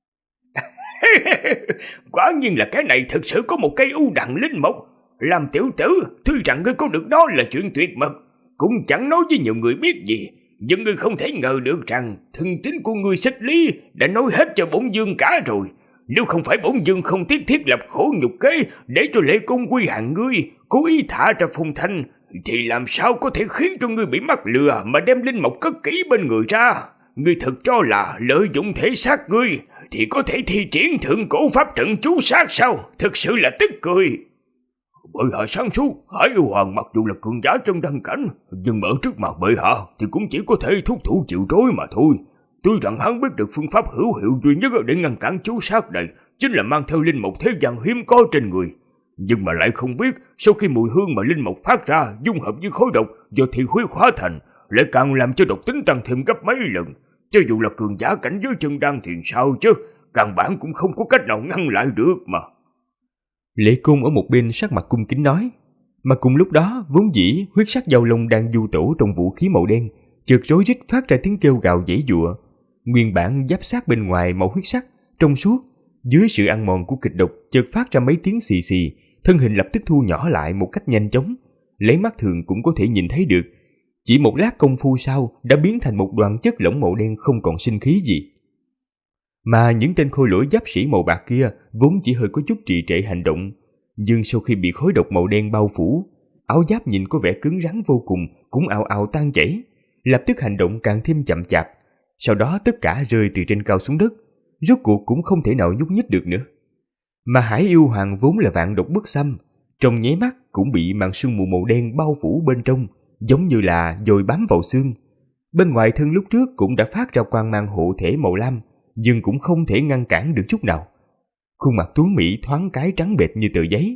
Quả nhiên là cái này thực sự có một cây u đằng linh mộc. Làm tiểu tử, tuy rằng ngươi có được nó là chuyện tuyệt mật, cũng chẳng nói với nhiều người biết gì, nhưng ngươi không thể ngờ được rằng thân tín của ngươi Xích Lý đã nói hết cho bổn vương cả rồi. Nếu không phải bổn vương không tiếc thiết lập khổ nhục kế để cho lễ cung quy hàng ngươi, cố ý thả ra phong thanh, thì làm sao có thể khiến cho ngươi bị mắc lừa mà đem linh mộc cất kỹ bên người ra. Ngươi thật cho là lợi dụng thể xác ngươi thì có thể thi triển thượng cổ pháp trận chú sát sao? Thực sự là tức cười. Bệ hạ sáng suốt, Hải Yêu Hoàng mặc dù là cường giả trong đăng cảnh, nhưng mà ở trước mặt bệ hạ thì cũng chỉ có thể thúc thủ chịu trói mà thôi. Tuy rằng hắn biết được phương pháp hữu hiệu duy nhất để ngăn cản chú sát này chính là mang theo linh mộc thế gian hiếm có trên người, nhưng mà lại không biết sau khi mùi hương mà linh mộc phát ra dung hợp với khối độc do thị huyết hóa thành, lại càng làm cho độc tính tăng thêm gấp mấy lần. Cho dù là cường giả cảnh giới chân đan thì sao chứ, căn bản cũng không có cách nào ngăn lại được mà. Lễ Cung ở một bên sắc mặt cung kính nói, mà cùng lúc đó vốn dĩ huyết sắc giao long đang du tẩu trong vũ khí màu đen, chợt rối rít phát ra tiếng kêu gào giãy giụa. Nguyên bản giáp sát bên ngoài màu huyết sắc trong suốt, dưới sự ăn mòn của kịch độc chợt phát ra mấy tiếng xì xì, thân hình lập tức thu nhỏ lại một cách nhanh chóng, lấy mắt thường cũng có thể nhìn thấy được. Chỉ một lát công phu sau đã biến thành một đoàn chất lỏng màu đen không còn sinh khí gì. Mà những tên khôi lỗi giáp sĩ màu bạc kia vốn chỉ hơi có chút trì trệ hành động, nhưng sau khi bị khói độc màu đen bao phủ, áo giáp nhìn có vẻ cứng rắn vô cùng cũng ào ào tan chảy, lập tức hành động càng thêm chậm chạp. Sau đó tất cả rơi từ trên cao xuống đất, rốt cuộc cũng không thể nào nhúc nhích được nữa. Mà Hải Yêu Hoàng vốn là vạn độc bất xâm, trong nháy mắt cũng bị màn sương mù màu đen bao phủ bên trong, giống như là dồi bám vào xương. Bên ngoài thân lúc trước cũng đã phát ra quang mang hộ thể màu lam, nhưng cũng không thể ngăn cản được chút nào. Khuôn mặt tuấn mỹ thoáng cái trắng bệch như tờ giấy.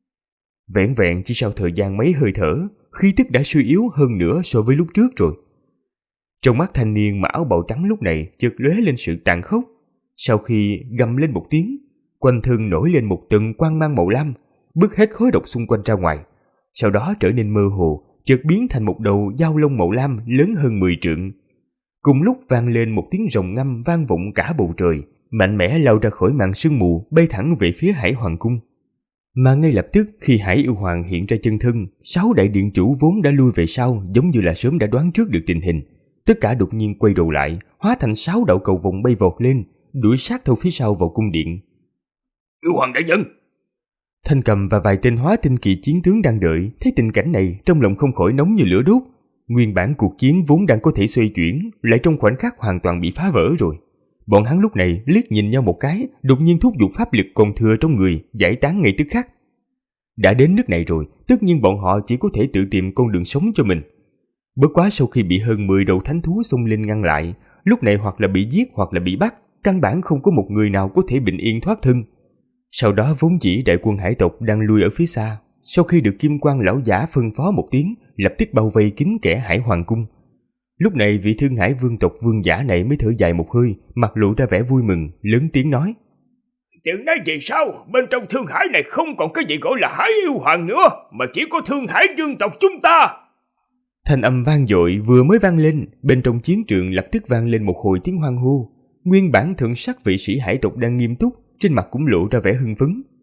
Vẹn vẹn chỉ sau thời gian mấy hơi thở, khí tức đã suy yếu hơn nữa so với lúc trước rồi. Trong mắt thanh niên mặc áo bào trắng lúc này chợt lóe lên sự tàn khốc. Sau khi gầm lên một tiếng, quanh thân nổi lên một tầng quang mang màu lam, bứt hết khói độc xung quanh ra ngoài. Sau đó trở nên mơ hồ, chợt biến thành một đầu dao lông màu lam lớn hơn 10 trượng. Cùng lúc vang lên một tiếng rồng ngâm vang vọng cả bầu trời, mạnh mẽ lao ra khỏi màn sương mù, bay thẳng về phía Hải Hoàng cung. Mà ngay lập tức khi Hải Yêu Hoàng hiện ra chân thân, 6 đại điện chủ vốn đã lui về sau, giống như là sớm đã đoán trước được tình hình. Tất cả đột nhiên quay đầu lại, hóa thành 6 đạo cầu vồng bay vọt lên, đuổi sát theo phía sau vào cung điện. Yêu Hoàng đại nhân! Thanh Cầm và vài tên hóa tinh kỳ chiến tướng đang đợi, thấy tình cảnh này trong lòng không khỏi nóng như lửa đốt. Nguyên bản cuộc chiến vốn đang có thể xoay chuyển, lại trong khoảnh khắc hoàn toàn bị phá vỡ rồi. Bọn hắn lúc này liếc nhìn nhau một cái, đột nhiên thúc giục pháp lực còn thừa trong người, giải tán ngay tức khắc. Đã đến nước này rồi, tất nhiên bọn họ chỉ có thể tự tìm con đường sống cho mình. Bất quá sau khi bị hơn 10 đầu thánh thú xông lên ngăn lại, lúc này hoặc là bị giết hoặc là bị bắt, căn bản không có một người nào có thể bình yên thoát thân. Sau đó vốn dĩ đại quân hải tộc đang lui ở phía xa, sau khi được Kim Quang lão giả phân phó một tiếng, lập tức bao vây kín kẽ Hải Hoàng cung. Lúc này vị Thương Hải vương tộc vương giả này mới thở dài một hơi, mặt lộ ra vẻ vui mừng, lớn tiếng nói: Từ nay về sau, bên trong Thương Hải này không còn cái gì gọi là Hải Yêu Hoàng nữa, mà chỉ có Thương Hải vương tộc chúng ta. Thanh âm vang dội vừa mới vang lên, bên trong chiến trường lập tức vang lên một hồi tiếng hoan hô. Nguyên bản thượng sắc vị sĩ hải tộc đang nghiêm túc, trên mặt cũng lộ ra vẻ hưng phấn.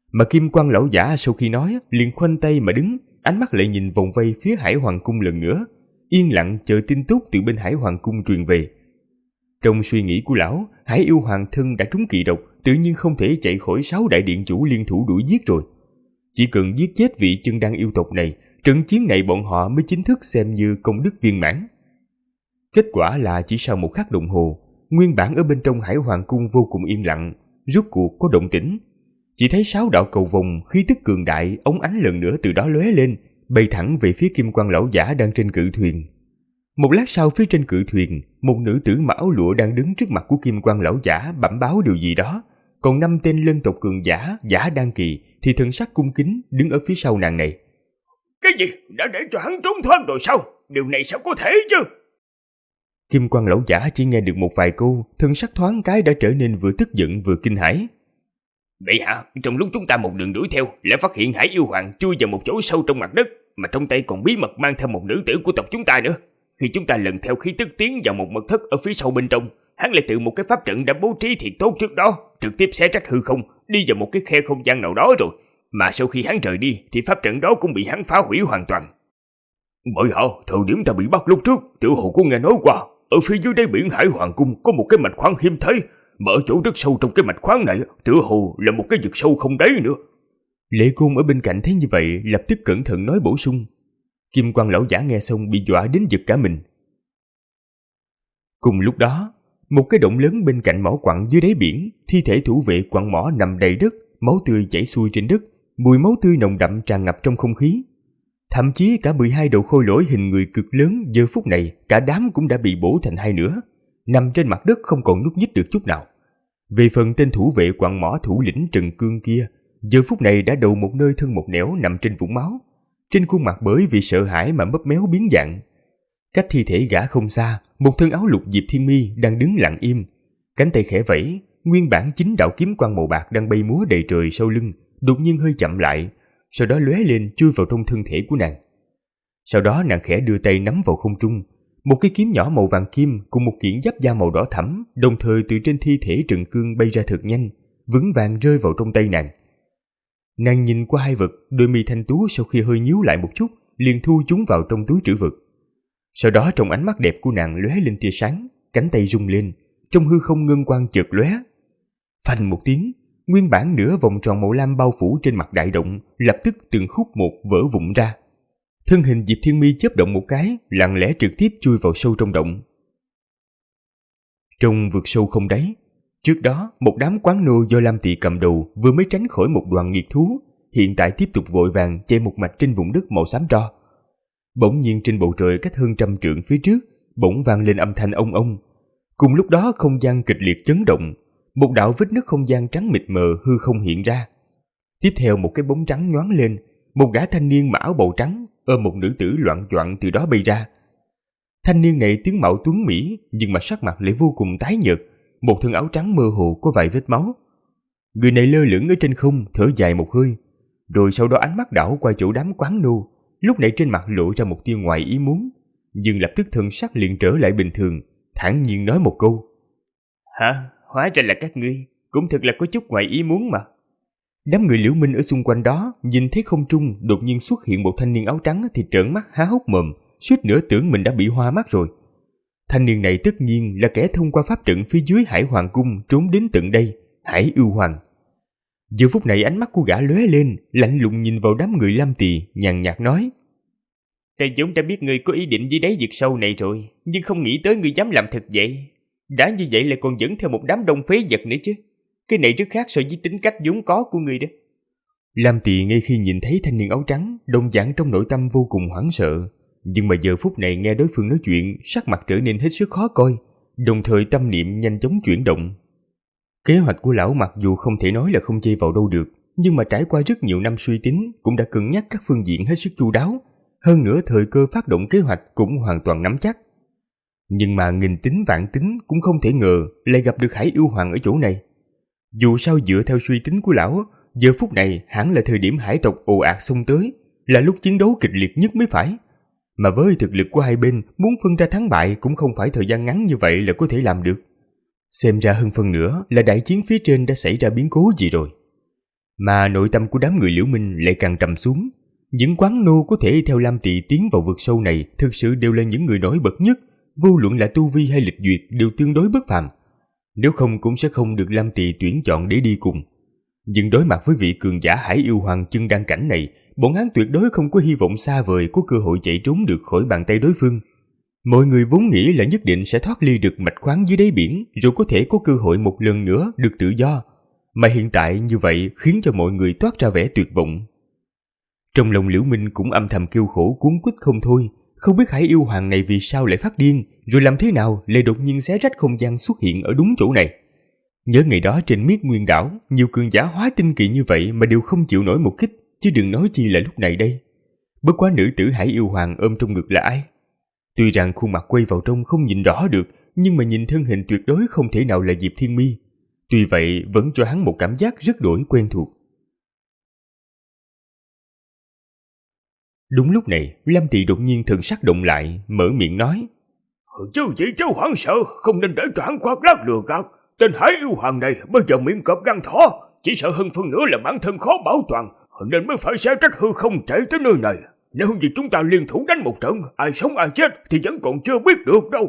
Mà Kim Quan lão giả sau khi nói liền khoanh tay mà đứng, ánh mắt lại nhìn vòng vây phía Hải Hoàng cung lần nữa, yên lặng chờ tin tốt từ bên Hải Hoàng cung truyền về. Trong suy nghĩ của lão, Hải Yêu Hoàng thân đã trúng kỵ độc, tự nhiên không thể chạy khỏi 6 đại điện chủ liên thủ đuổi giết rồi. Chỉ cần giết chết vị chân đan yêu tộc này, trận chiến này bọn họ mới chính thức xem như công đức viên mãn. Kết quả là chỉ sau một khắc đồng hồ, nguyên bản ở bên trong Hải Hoàng cung vô cùng yên lặng, rốt cuộc có động tĩnh. Chỉ thấy 6 đạo cầu vồng khí tức cường đại, ống ánh lần nữa từ đó lóe lên, bay thẳng về phía Kim Quan lão giả đang trên cự thuyền. Một lát sau, phía trên cự thuyền, một nữ tử mặc áo lụa đang đứng trước mặt của Kim Quan lão giả bẩm báo điều gì đó, còn 5 tên lân tộc cường giả, giả đan kỳ thì thần sắc cung kính đứng ở phía sau nàng này. Cái gì? Đã để cho hắn trốn thoát rồi sao? Điều này sao có thể chứ? Kim Quan lão giả chỉ nghe được một vài câu, thần sắc thoáng cái đã trở nên vừa tức giận vừa kinh hãi. Vậy hả? Trong lúc chúng ta một đường đuổi theo, lại phát hiện Hải Yêu Hoàng chui vào một chỗ sâu trong mặt đất, mà trong tay còn bí mật mang theo một nữ tử của tộc chúng ta nữa. Khi chúng ta lần theo khí tức tiến vào một mật thất ở phía sau bên trong, hắn lại tự một cái pháp trận đã bố trí thiệt tốt trước đó, trực tiếp xé rách hư không, đi vào một cái khe không gian nào đó rồi. Mà sau khi hắn rời đi, thì pháp trận đó cũng bị hắn phá hủy hoàn toàn. Bởi hả? Thời điểm ta bị bắt lúc trước, tiểu hồ có nghe nói qua, ở phía dưới đáy biển Hải Hoàng cung có một cái mạch khoáng hiếm thấy, mà ở chỗ rất sâu trong cái mạch khoáng này, tiểu hồ là một cái vực sâu không đáy nữa. Lệ Côn ở bên cạnh thấy như vậy, lập tức cẩn thận nói bổ sung. Kim Quan lão giả nghe xong bị dọa đến giật cả mình. Cùng lúc đó, một cái động lớn bên cạnh mỏ quặng dưới đáy biển, thi thể thủ vệ quặng mỏ nằm đầy đất, máu tươi chảy xuôi trên đất, mùi máu tươi nồng đậm tràn ngập trong không khí. Thậm chí cả 12 đầu khôi lỗi hình người cực lớn giờ phút này, cả đám cũng đã bị bổ thành hai nửa, nằm trên mặt đất không còn nhúc nhích được chút nào. Về phần tên thủ vệ quặng mỏ thủ lĩnh Trần Cương kia, giờ phút này đã đầu một nơi thân một nẻo nằm trên vũng máu, trên khuôn mặt bởi vì sợ hãi mà mấp méo biến dạng. Cách thi thể gã không xa, một thân áo lục Diệp Thiên Mi đang đứng lặng im, cánh tay khẽ vẫy, nguyên bản 9 đạo kiếm quang màu bạc đang bay múa đầy trời sau lưng, đột nhiên hơi chậm lại, sau đó lóe lên chui vào trong thân thể của nàng. Sau đó nàng khẽ đưa tay nắm vào không trung, một cái kiếm nhỏ màu vàng kim cùng một kiện giáp da màu đỏ thẫm, đồng thời từ trên thi thể Trần Cương bay ra thật nhanh, vững vàng rơi vào trong tay nàng. Nàng nhìn qua hai vật, đôi mi thanh tú sau khi hơi nhíu lại một chút, liền thu chúng vào trong túi trữ vật. Sau đó trong ánh mắt đẹp của nàng lóe lên tia sáng, cánh tay rung lên, trong hư không ngân quang chợt lóe. Phanh một tiếng, nguyên bản nửa vòng tròn màu lam bao phủ trên mặt đại động lập tức từng khúc một vỡ vụn ra. Thân hình Diệp Thiên Mi chớp động một cái, lặng lẽ trực tiếp chui vào sâu trong động. Trong vực sâu không đáy, trước đó một đám quán nô do Lam Tỵ cầm đầu vừa mới tránh khỏi một đoàn nghiệt thú, hiện tại tiếp tục vội vàng chạy một mạch trên vùng đất màu xám tro. Bỗng nhiên trên bầu trời cách hơn 100 trượng phía trước, bỗng vang lên âm thanh ông ông. Cùng lúc đó không gian kịch liệt chấn động, một đạo vết nứt không gian trắng mịt mờ hư không hiện ra. Tiếp theo một cái bóng trắng nhoáng lên, một gã thanh niên mặc áo bào trắng ôm một nữ tử loạng choạng từ đó bay ra. Thanh niên này tướng mạo tuấn mỹ, nhưng mà sắc mặt lại vô cùng tái nhợt, một thân áo trắng mơ hồ có vài vết máu. Người này lơ lửng ở trên không, thở dài một hơi, rồi sau đó ánh mắt đảo qua chỗ đám quán nô, lúc này trên mặt lộ ra một tia ngoài ý muốn, nhưng lập tức thần sắc liền trở lại bình thường, thản nhiên nói một câu: Hả? Hóa ra là các ngươi, cũng thật là có chút ngoài ý muốn mà. Đám người Liễu Minh ở xung quanh đó nhìn thấy không trung đột nhiên xuất hiện một thanh niên áo trắng thì trợn mắt há hốc mồm, suýt nữa tưởng mình đã bị hoa mắt rồi. Thanh niên này tất nhiên là kẻ thông qua pháp trận phía dưới Hải Hoàng cung trốn đến tận đây, Hải Yêu Hoàng. Giờ phút này ánh mắt của gã lóe lên, lạnh lùng nhìn vào đám người Lam Tỳ, nhàn nhạt nói: Ta vốn đã biết ngươi có ý định dưới đáy vực sâu này rồi, nhưng không nghĩ tới ngươi dám làm thật vậy. Đã như vậy lại còn dẫn theo một đám đông phế vật nữa chứ. Cái này rất khác so với tính cách vốn có của ngươi đó. Lam Tỳ ngay khi nhìn thấy thanh niên áo trắng, đồng dạng trong nội tâm vô cùng hoảng sợ, nhưng mà giờ phút này nghe đối phương nói chuyện, sắc mặt trở nên hết sức khó coi, đồng thời tâm niệm nhanh chóng chuyển động. Kế hoạch của lão mặc dù không thể nói là không chê vào đâu được, nhưng mà trải qua rất nhiều năm suy tính cũng đã cân nhắc các phương diện hết sức chu đáo, hơn nữa thời cơ phát động kế hoạch cũng hoàn toàn nắm chắc. Nhưng mà nghìn tính vạn tính cũng không thể ngờ lại gặp được Hải Yêu Hoàng ở chỗ này. Dù sao dựa theo suy tính của lão, giờ phút này hẳn là thời điểm hải tộc ồ ạt xông tới, là lúc chiến đấu kịch liệt nhất mới phải. Mà với thực lực của hai bên, muốn phân ra thắng bại cũng không phải thời gian ngắn như vậy là có thể làm được. Xem ra hơn phần nữa là đại chiến phía trên đã xảy ra biến cố gì rồi. Mà nội tâm của đám người Liễu Minh lại càng trầm xuống. Những quán nô có thể theo Lam Tỵ tiến vào vực sâu này thực sự đều là những người nổi bật nhất, vô luận là tu vi hay lịch duyệt đều tương đối bất phàm. Nếu không cũng sẽ không được Lam Tỵ tuyển chọn để đi cùng. Nhưng đối mặt với vị cường giả Hải Yêu Hoàng chân đăng cảnh này, bọn hắn tuyệt đối không có hy vọng xa vời có cơ hội chạy trốn được khỏi bàn tay đối phương. Mọi người vốn nghĩ là nhất định sẽ thoát ly được mạch khoáng dưới đáy biển, rồi có thể có cơ hội một lần nữa được tự do. Mà hiện tại như vậy khiến cho mọi người toát ra vẻ tuyệt vọng. Trong lòng Liễu Minh cũng âm thầm kêu khổ cuống quýt không thôi, không biết Hải Yêu Hoàng này vì sao lại phát điên, rồi làm thế nào lại đột nhiên xé rách không gian xuất hiện ở đúng chỗ này. Nhớ ngày đó trên Miết Nguyên đảo, nhiều cường giả hóa tinh kỳ như vậy mà đều không chịu nổi một kích, chứ đừng nói chi là lúc này đây. Bất quá nữ tử Hải Yêu Hoàng ôm trong ngực là ai? Tuy rằng khuôn mặt quay vào trong không nhìn rõ được, nhưng mà nhìn thân hình tuyệt đối không thể nào là Diệp Thiên Mi. Tuy vậy vẫn cho hắn một cảm giác rất đổi quen thuộc. Đúng lúc này, Lam Tỵ đột nhiên thần sắc động lại, mở miệng nói: Chứ gì cháu hoảng sợ, không nên để cho hắn khoác lác lừa gạt. Tên Hải Yêu Hoàng này bây giờ miệng cọp gan thỏ, chỉ sợ hơn phân nữa là bản thân khó bảo toàn, nên mới phải xé rách hư không chạy tới nơi này. Nếu như chúng ta liên thủ đánh một trận, ai sống ai chết thì vẫn còn chưa biết được đâu.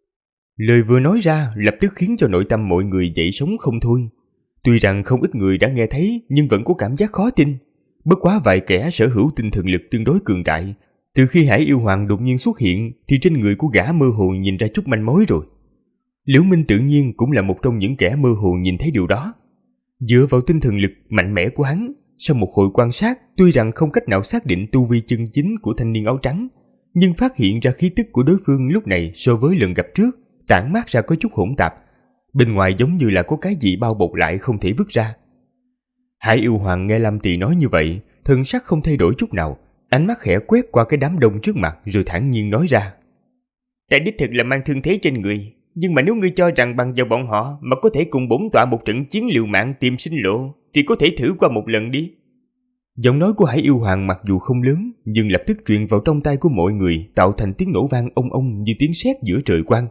Lời vừa nói ra lập tức khiến cho nội tâm mọi người dậy sóng không thôi. Tuy rằng không ít người đã nghe thấy nhưng vẫn có cảm giác khó tin. Bất quá vài kẻ sở hữu tinh thần lực tương đối cường đại, từ khi Hải Yêu Hoàng đột nhiên xuất hiện thì trên người của gã mơ hồ nhìn ra chút manh mối rồi. Liễu Minh tự nhiên cũng là một trong những kẻ mơ hồ nhìn thấy điều đó. Dựa vào tinh thần lực mạnh mẽ của hắn, sau một hồi quan sát, tuy rằng không cách nào xác định tu vi chân chính của thanh niên áo trắng, nhưng phát hiện ra khí tức của đối phương lúc này so với lần gặp trước tản mát ra có chút hỗn tạp, bên ngoài giống như là có cái gì bao bọc lại không thể vứt ra. Hải Yêu Hoàng nghe Lam Tỵ nói như vậy, thần sắc không thay đổi chút nào, ánh mắt khẽ quét qua cái đám đông trước mặt rồi thản nhiên nói ra: "Ta đích thực là mang thương thế trên người, nhưng mà nếu ngươi cho rằng bằng vào bọn họ mà có thể cùng bổn tọa một trận chiến liều mạng tìm sinh lộ, thì có thể thử qua một lần đi." Giọng nói của Hải Yêu Hoàng mặc dù không lớn, nhưng lập tức truyền vào trong tai của mọi người, tạo thành tiếng nổ vang ông ông như tiếng sét giữa trời quang.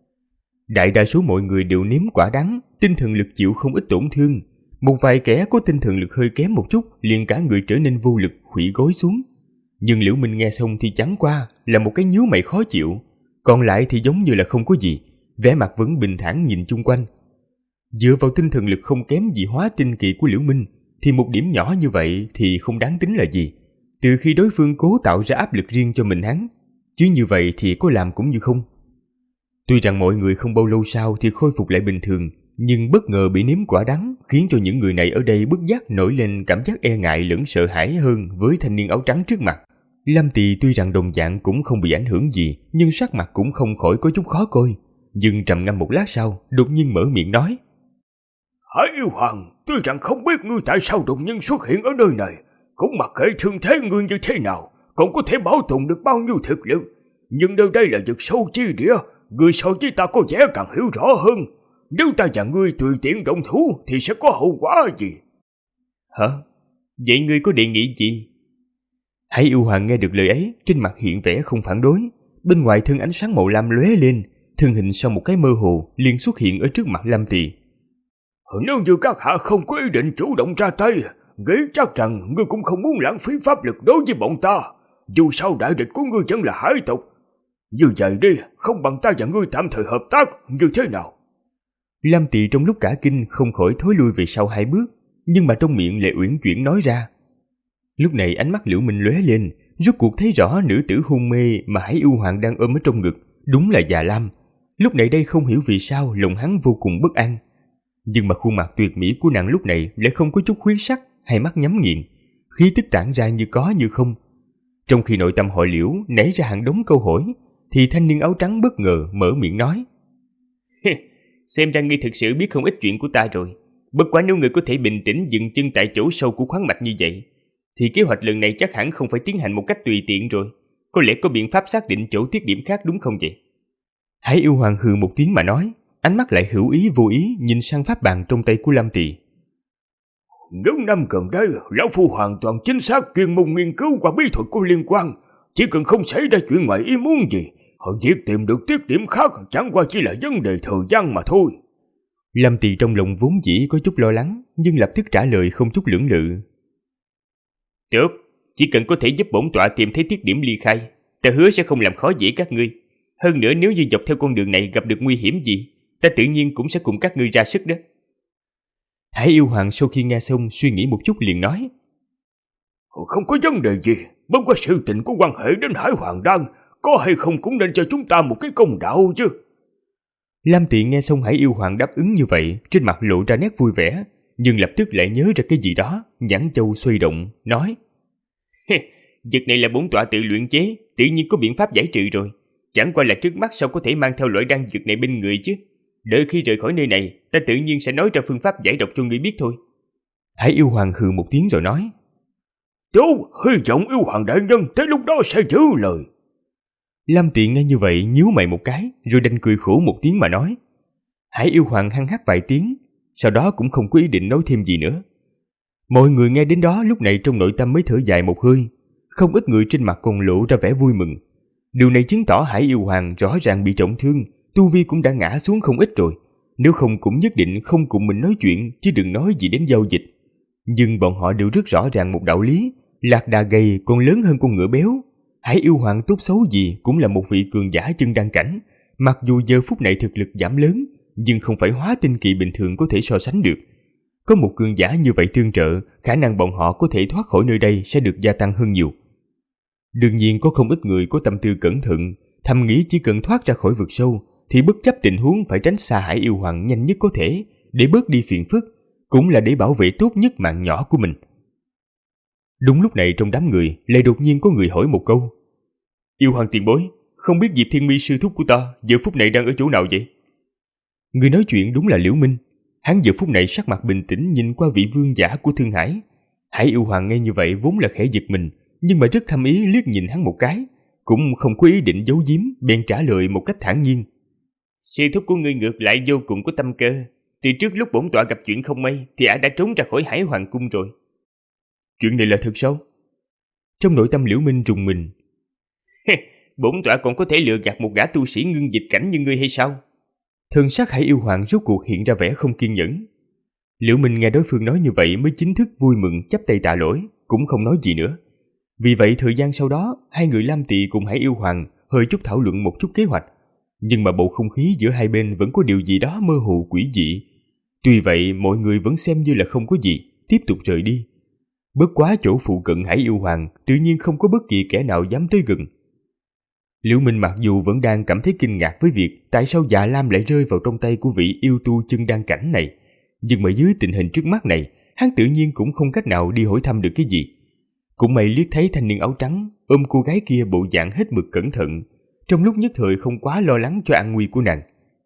Đại đa số mọi người đều nếm quả đắng, tinh thần lực chịu không ít tổn thương. Một vài kẻ có tinh thần lực hơi kém một chút, liền cả người trở nên vô lực, khuỵu gối xuống. Nhưng Liễu Minh nghe xong thì chẳng qua là một cái nhíu mày khó chịu, còn lại thì giống như là không có gì, vẻ mặt vẫn bình thản nhìn chung quanh. Dựa vào tinh thần lực không kém gì hóa tinh kỳ của Liễu Minh, thì một điểm nhỏ như vậy thì không đáng tính là gì. Từ khi đối phương cố tạo ra áp lực riêng cho mình hắn, chứ như vậy thì có làm cũng như không. Tuy rằng mọi người không bao lâu sau thì khôi phục lại bình thường, nhưng bất ngờ bị nếm quả đắng khiến cho những người này ở đây bất giác nổi lên cảm giác e ngại lẫn sợ hãi hơn với thanh niên áo trắng trước mặt. Lam Tỵ tuy rằng đồng dạng cũng không bị ảnh hưởng gì, nhưng sắc mặt cũng không khỏi có chút khó coi. Nhưng trầm ngâm một lát sau, đột nhiên mở miệng nói: Hải Yêu Hoàng, tuy rằng không biết ngươi tại sao đột nhiên xuất hiện ở nơi này, cũng mặc kệ thương thế ngươi như thế nào, còn có thể bảo tồn được bao nhiêu thực lực, nhưng nơi đây là vực sâu chi địa, ngươi so với ta có vẻ càng hiểu rõ hơn. Nếu ta và ngươi tùy tiện động thủ thì sẽ có hậu quả gì? Hả? Vậy ngươi có đề nghị gì? Hải Yêu Hoàng nghe được lời ấy, trên mặt hiện vẻ không phản đối. Bên ngoài thân ánh sáng màu lam lóe lên, thân hình sau một cái mơ hồ liền xuất hiện ở trước mặt Lam Tỵ. Nếu như các hạ không có ý định chủ động ra tay, nghĩ chắc rằng ngươi cũng không muốn lãng phí pháp lực đối với bọn ta. Dù sao đại địch của ngươi vẫn là hải tộc. Như vậy đi, không bằng ta và ngươi tạm thời hợp tác, như thế nào? Lam Tỵ trong lúc cả kinh không khỏi thối lui về sau 2 bước, nhưng mà trong miệng lại uyển chuyển nói ra. Lúc này ánh mắt Liễu Minh lóe lên, rốt cuộc thấy rõ nữ tử hôn mê mà Hải Yêu Hoàng đang ôm ở trong ngực, đúng là Già Lam. Lúc này đây không hiểu vì sao lòng hắn vô cùng bất an. Nhưng mà khuôn mặt tuyệt mỹ của nàng lúc này lại không có chút huyết sắc, hai mắt nhắm nghiền, khí tức tản ra như có như không. Trong khi nội tâm họ Liễu nảy ra hàng đống câu hỏi, thì thanh niên áo trắng bất ngờ mở miệng nói: Xem ra ngươi thực sự biết không ít chuyện của ta rồi. Bất quá nếu ngươi có thể bình tĩnh dừng chân tại chỗ sâu của khoáng mạch như vậy, thì kế hoạch lần này chắc hẳn không phải tiến hành một cách tùy tiện rồi. Có lẽ có biện pháp xác định chỗ tiết điểm khác đúng không vậy? Hải Yêu Hoàng hừ một tiếng mà nói, ánh mắt lại hữu ý vô ý nhìn sang pháp bàn trong tay của Lam Tỵ. Những năm gần đây, lão phu hoàn toàn chính xác chuyên môn nghiên cứu qua bí thuật của liên quan. Chỉ cần không xảy ra chuyện ngoài ý muốn gì, việc tìm được tiết điểm khác chẳng qua chỉ là vấn đề thời gian mà thôi. Lâm Tỳ trong lòng vốn dĩ có chút lo lắng, nhưng lập tức trả lời không chút lưỡng lự. Được, chỉ cần có thể giúp bổn tọa tìm thấy tiết điểm ly khai, ta hứa sẽ không làm khó dễ các ngươi. Hơn nữa nếu như dọc theo con đường này gặp được nguy hiểm gì, ta tự nhiên cũng sẽ cùng các ngươi ra sức đó. Hải Yêu Hoàng sau khi nghe xong suy nghĩ một chút liền nói. Không có vấn đề gì, bất quá sự tình có quan hệ đến Hải Hoàng Đan, có hay không cũng nên cho chúng ta một cái công đạo chứ. Lam Tị nghe xong Hải Yêu Hoàng đáp ứng như vậy, trên mặt lộ ra nét vui vẻ, nhưng lập tức lại nhớ ra cái gì đó, nhãn châu xoay động, nói. Vật này là bổn tọa tự luyện chế, tự nhiên có biện pháp giải trừ rồi. Chẳng qua là trước mắt sao có thể mang theo loại đan dược này bên người chứ. Đợi khi rời khỏi nơi này, ta tự nhiên sẽ nói ra phương pháp giải độc cho ngươi biết thôi. Hải Yêu Hoàng hừ một tiếng rồi nói. Chú, hy vọng Yêu Hoàng đại nhân tới lúc đó sẽ giữ lời. Lam Tị nghe như vậy nhíu mày một cái, rồi đành cười khổ một tiếng mà nói. Hải Yêu Hoàng hăng hắc vài tiếng, sau đó cũng không có ý định nói thêm gì nữa. Mọi người nghe đến đó lúc này trong nội tâm mới thở dài một hơi, không ít người trên mặt còn lộ ra vẻ vui mừng. Điều này chứng tỏ Hải Yêu Hoàng rõ ràng bị trọng thương, tu vi cũng đã ngã xuống không ít rồi. Nếu không cũng nhất định không cùng mình nói chuyện, chứ đừng nói gì đến giao dịch. Nhưng bọn họ đều rất rõ ràng một đạo lý, lạc đà gầy còn lớn hơn con ngựa béo. Hải Yêu Hoàng tốt xấu gì cũng là một vị cường giả chân đan cảnh, mặc dù giờ phút này thực lực giảm lớn, nhưng không phải hóa tinh kỳ bình thường có thể so sánh được. Có một cường giả như vậy tương trợ, khả năng bọn họ có thể thoát khỏi nơi đây sẽ được gia tăng hơn nhiều. Đương nhiên có không ít người có tâm tư cẩn thận, thầm nghĩ chỉ cần thoát ra khỏi vực sâu thì bất chấp tình huống phải tránh xa Hải Yêu Hoàng nhanh nhất có thể, để bớt đi phiền phức, cũng là để bảo vệ tốt nhất mạng nhỏ của mình. Đúng lúc này trong đám người lại đột nhiên có người hỏi một câu. Yêu Hoàng tiền bối, không biết Diệp Thiên Mi sư thúc của ta giờ phút này đang ở chỗ nào vậy? Người nói chuyện đúng là Liễu Minh. Hắn giờ phút này sắc mặt bình tĩnh nhìn qua vị vương giả của Thương Hải. Hải Yêu Hoàng nghe như vậy vốn là khẽ giật mình, nhưng mà rất thâm ý liếc nhìn hắn một cái, cũng không có ý định giấu giếm, bèn trả lời một cách thản nhiên. Sư thúc của ngươi ngược lại vô cùng có tâm cơ. Từ trước lúc bổn tọa gặp chuyện không may thì ả đã trốn ra khỏi Hải Hoàng cung rồi. Chuyện này là thật sao? Trong nội tâm Liễu Minh rùng mình. Bổn tọa còn có thể lừa gạt một gã tu sĩ ngưng dịch cảnh như ngươi hay sao? Thần sắc Hải Yêu Hoàng rốt cuộc hiện ra vẻ không kiên nhẫn. Liễu Minh nghe đối phương nói như vậy mới chính thức vui mừng chắp tay tạ lỗi, cũng không nói gì nữa. Vì vậy thời gian sau đó, hai người Lam Tị cùng Hải Yêu Hoàng hơi chút thảo luận một chút kế hoạch, nhưng mà bầu không khí giữa hai bên vẫn có điều gì đó mơ hồ quỷ dị. Tuy vậy mọi người vẫn xem như là không có gì, tiếp tục rời đi. Bất quá chỗ phụ cận Hải Yêu Hoàng tự nhiên không có bất kỳ kẻ nào dám tới gần. Liễu Minh mặc dù vẫn đang cảm thấy kinh ngạc với việc tại sao Dạ Lam lại rơi vào trong tay của vị yêu tu chân đan cảnh này, nhưng mà dưới tình hình trước mắt này, hắn tự nhiên cũng không cách nào đi hỏi thăm được cái gì. Cũng may liếc thấy thanh niên áo trắng ôm cô gái kia bộ dạng hết mực cẩn thận, trong lúc nhất thời không quá lo lắng cho an nguy của nàng.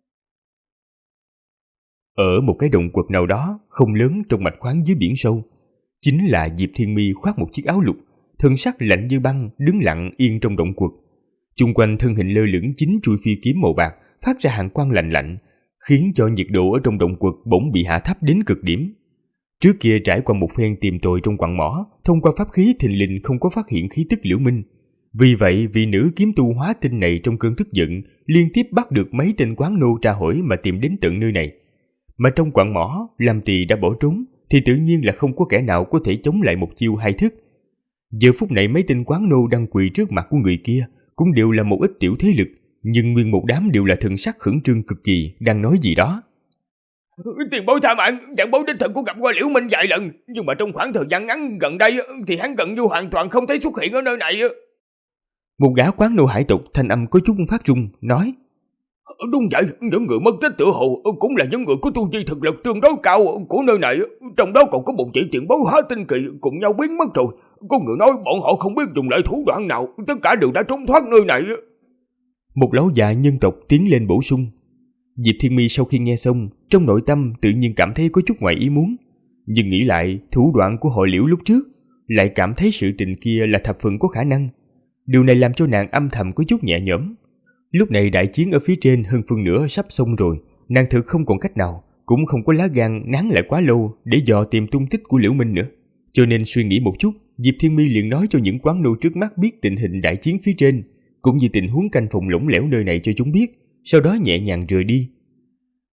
Ở một cái động quật nào đó không lớn trong mạch khoáng dưới biển sâu, chính là Diệp Thiên Mi khoác một chiếc áo lục, thân sắc lạnh như băng, đứng lặng yên trong động quật. Chung quanh thân hình lơ lửng chính chuôi phi kiếm màu bạc phát ra hàn quang lạnh lạnh, khiến cho nhiệt độ ở trong động quật bỗng bị hạ thấp đến cực điểm. Trước kia trải qua một phen tìm tòi trong quặng mỏ, thông qua pháp khí thình lình không có phát hiện khí tức Liễu Minh. Vì vậy, vị nữ kiếm tu hóa tinh này trong cơn tức giận liên tiếp bắt được mấy tên quán nô tra hỏi mà tìm đến tận nơi này. Mà trong quặng mỏ, Lam Tỳ đã bỏ trốn, thì tự nhiên là không có kẻ nào có thể chống lại một chiêu hai thức. Giờ phút này mấy tên quán nô đang quỳ trước mặt của người kia cũng đều là một ít tiểu thế lực, nhưng nguyên một đám đều là thần sắc khẩn trương cực kỳ, đang nói gì đó. Tiền bối tha mạng, dạng bối đích thực cũng gặp qua Liễu Minh vài lần, nhưng mà trong khoảng thời gian ngắn gần đây thì hắn gần như hoàn toàn không thấy xuất hiện ở nơi này. Một gã quán nô hải tộc thanh âm có chút phát run, nói. Đúng vậy, những người mất tích tựa hồ cũng là những người có tu vi thực lực tương đối cao của nơi này, trong đó còn có một vị tiền bối hóa tinh kỳ cùng nhau biến mất rồi. Có người nói bọn họ không biết dùng lại thủ đoạn nào, tất cả đều đã trốn thoát nơi này. Một lão già nhân tộc tiến lên bổ sung. Diệp Thiên Mi sau khi nghe xong, trong nội tâm tự nhiên cảm thấy có chút ngoài ý muốn, nhưng nghĩ lại thủ đoạn của họ Liễu lúc trước, lại cảm thấy sự tình kia là thập phần có khả năng. Điều này làm cho nàng âm thầm có chút nhẹ nhõm. Lúc này đại chiến ở phía trên hơn phân nửa sắp xong rồi, nàng thực không còn cách nào, cũng không có lá gan nán lại quá lâu để dò tìm tung tích của Liễu Minh nữa. Cho nên suy nghĩ một chút, Diệp Thiên Mi liền nói cho những quán nô trước mắt biết tình hình đại chiến phía trên, cũng như tình huống canh phòng lỏng lẻo nơi này cho chúng biết, sau đó nhẹ nhàng rời đi.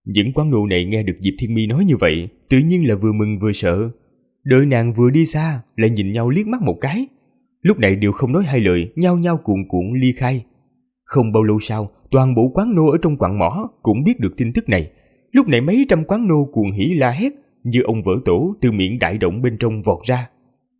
Những quán nô này nghe được Diệp Thiên Mi nói như vậy, tự nhiên là vừa mừng vừa sợ. Đợi nàng vừa đi xa, lại nhìn nhau liếc mắt một cái. Lúc này đều không nói hai lời, nhao nhao cuộn cuộn ly khai. Không bao lâu sau, toàn bộ quán nô ở trong quặng mỏ cũng biết được tin tức này. Lúc này mấy trăm quán nô cuồng hỉ la hét, như ông vỡ tổ từ miệng đại động bên trong vọt ra.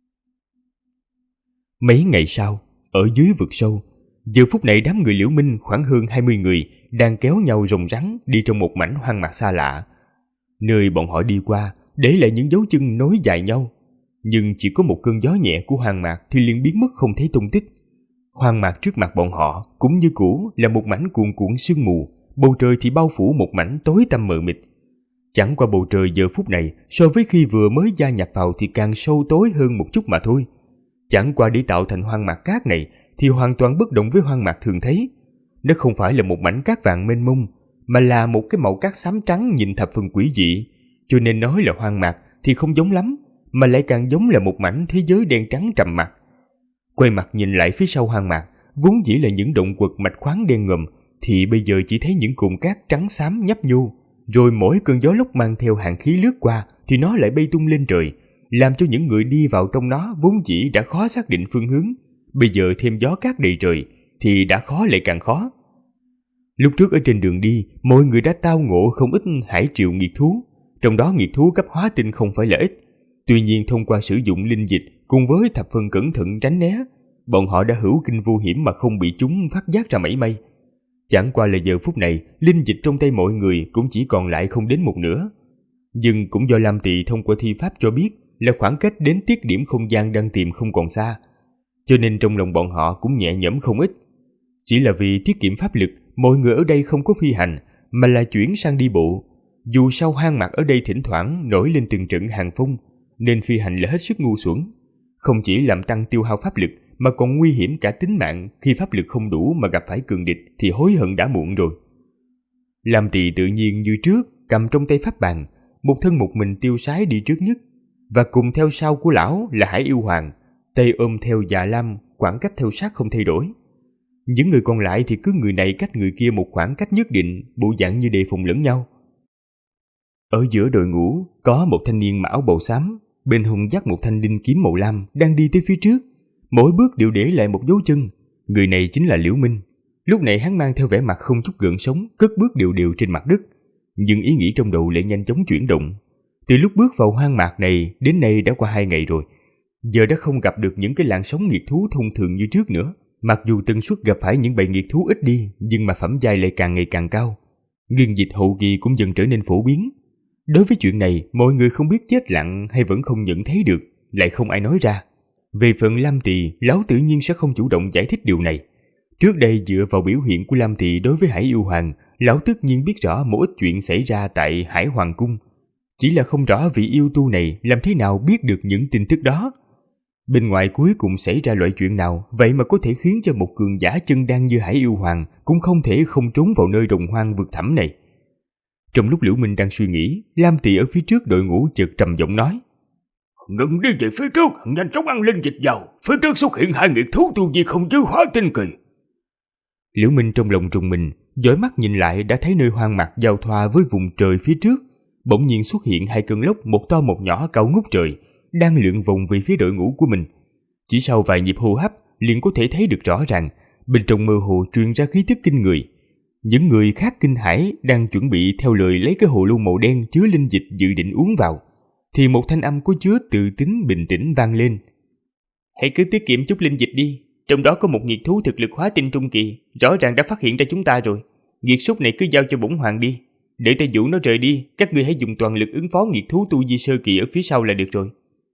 Mấy ngày sau, ở dưới vực sâu, giờ phút này đám người Liễu Minh khoảng hơn 20 người đang kéo nhau rồng rắn đi trong một mảnh hoang mạc xa lạ. Nơi bọn họ đi qua để lại những dấu chân nối dài nhau, nhưng chỉ có một cơn gió nhẹ của hoang mạc thì liền biến mất không thấy tung tích. Hoang mạc trước mặt bọn họ cũng như cũ là một mảnh cuồn cuộn sương mù, bầu trời thì bao phủ một mảnh tối tăm mờ mịt. Chẳng qua bầu trời giờ phút này so với khi vừa mới gia nhập vào thì càng sâu tối hơn một chút mà thôi. Chẳng qua để tạo thành hoang mạc cát này thì hoàn toàn bất đồng với hoang mạc thường thấy. Nó không phải là một mảnh cát vàng mênh mông, mà là một cái màu cát xám trắng nhìn thập phần quỷ dị. Cho nên nói là hoang mạc thì không giống lắm, mà lại càng giống là một mảnh thế giới đen trắng trầm mặc. Quay mặt nhìn lại phía sau hoang mạc, vốn dĩ là những động quật mạch khoáng đen ngòm, thì bây giờ chỉ thấy những cụm cát trắng xám nhấp nhô, rồi mỗi cơn gió lốc mang theo hàn khí lướt qua thì nó lại bay tung lên trời, làm cho những người đi vào trong nó vốn dĩ đã khó xác định phương hướng, bây giờ thêm gió cát đầy trời thì đã khó lại càng khó. Lúc trước ở trên đường đi, mọi người đã tao ngộ không ít hải triều nghiệt thú, trong đó nghiệt thú cấp hóa tinh không phải là ít. Tuy nhiên thông qua sử dụng linh dịch cùng với thập phần cẩn thận tránh né, bọn họ đã hữu kinh vô hiểm mà không bị chúng phát giác ra mảy may. Chẳng qua là giờ phút này, linh dịch trong tay mọi người cũng chỉ còn lại không đến một nửa. Nhưng cũng do Lam Tỳ thông qua thi pháp cho biết là khoảng cách đến tiết điểm không gian đang tìm không còn xa, cho nên trong lòng bọn họ cũng nhẹ nhõm không ít. Chỉ là vì tiết kiệm pháp lực, mọi người ở đây không có phi hành, mà là chuyển sang đi bộ. Dù sao hang mạc ở đây thỉnh thoảng nổi lên từng trận hàng phong, nên phi hành là hết sức ngu xuẩn. Không chỉ làm tăng tiêu hao pháp lực, mà còn nguy hiểm cả tính mạng. Khi pháp lực không đủ mà gặp phải cường địch thì hối hận đã muộn rồi. Lam Tỳ tự nhiên như trước, cầm trong tay pháp bàn, một thân một mình tiêu sái đi trước nhất, và cùng theo sau của lão là Hải Yêu Hoàng, tay ôm theo Già Lam, khoảng cách theo sát không thay đổi. Những người còn lại thì cứ người này cách người kia một khoảng cách nhất định, bộ dạng như đề phòng lẫn nhau. Ở giữa đội ngũ có một thanh niên mặc áo bào xám, bên hông dắt một thanh linh kiếm màu lam đang đi tới phía trước, mỗi bước đều để lại một dấu chân. Người này chính là Liễu Minh. Lúc này hắn mang theo vẻ mặt không chút gợn sóng, cất bước đều đều trên mặt đất, nhưng ý nghĩ trong đầu lại nhanh chóng chuyển động. Từ lúc bước vào hoang mạc này đến nay đã qua 2 ngày rồi, giờ đã không gặp được những cái làn sóng nghiệt thú thông thường như trước nữa. Mặc dù tần suất gặp phải những bầy nghiệt thú ít đi, nhưng mà phẩm giai lại càng ngày càng cao. Nghiên dịch hậu kỳ cũng dần trở nên phổ biến. Đối với chuyện này, mọi người không biết chết lặng hay vẫn không nhận thấy được, lại không ai nói ra. Về phần Lam Tỳ, lão tự nhiên sẽ không chủ động giải thích điều này. Trước đây dựa vào biểu hiện của Lam Tỳ đối với Hải Yêu Hoàng, lão tất nhiên biết rõ một ít chuyện xảy ra tại Hải Hoàng Cung. Chỉ là không rõ vị yêu tu này làm thế nào biết được những tin tức đó. Bên ngoài cuối cùng xảy ra loại chuyện nào vậy mà có thể khiến cho một cường giả chân đan như Hải Yêu Hoàng cũng không thể không trốn vào nơi đồng hoang vực thẳm này. Trong lúc Liễu Minh đang suy nghĩ, Lam Tỳ ở phía trước đội ngũ chợt trầm giọng nói: "Ngừng đi về phía trước, nhanh chóng ăn linh dịch vào. Phía trước xuất hiện 2 nghiệt thú tu vi không dưới hóa tinh kỳ." Liễu Minh trong lòng rùng mình, dõi mắt nhìn lại đã thấy nơi hoang mạc giao thoa với vùng trời phía trước, bỗng nhiên xuất hiện 2 cơn lốc, một to một nhỏ cao ngút trời, đang lượn vòng về phía đội ngũ của mình. Chỉ sau vài nhịp hô hấp liền có thể thấy được rõ ràng, bên trong mơ hồ truyền ra khí tức kinh người. Những người khác kinh hãi đang chuẩn bị theo lời lấy cái hồ lô màu đen chứa linh dịch dự định uống vào, thì một thanh âm có chứa tự tính bình tĩnh vang lên: "Hãy cứ tiết kiệm chút linh dịch đi, trong đó có một nghiệt thú thực lực hóa tinh trung kỳ, rõ ràng đã phát hiện ra chúng ta rồi. Nghiệt súc này cứ giao cho bổn hoàng đi, để ta dụ nó rời đi, các ngươi hãy dùng toàn lực ứng phó nghiệt thú tu vi sơ kỳ ở phía sau là được rồi."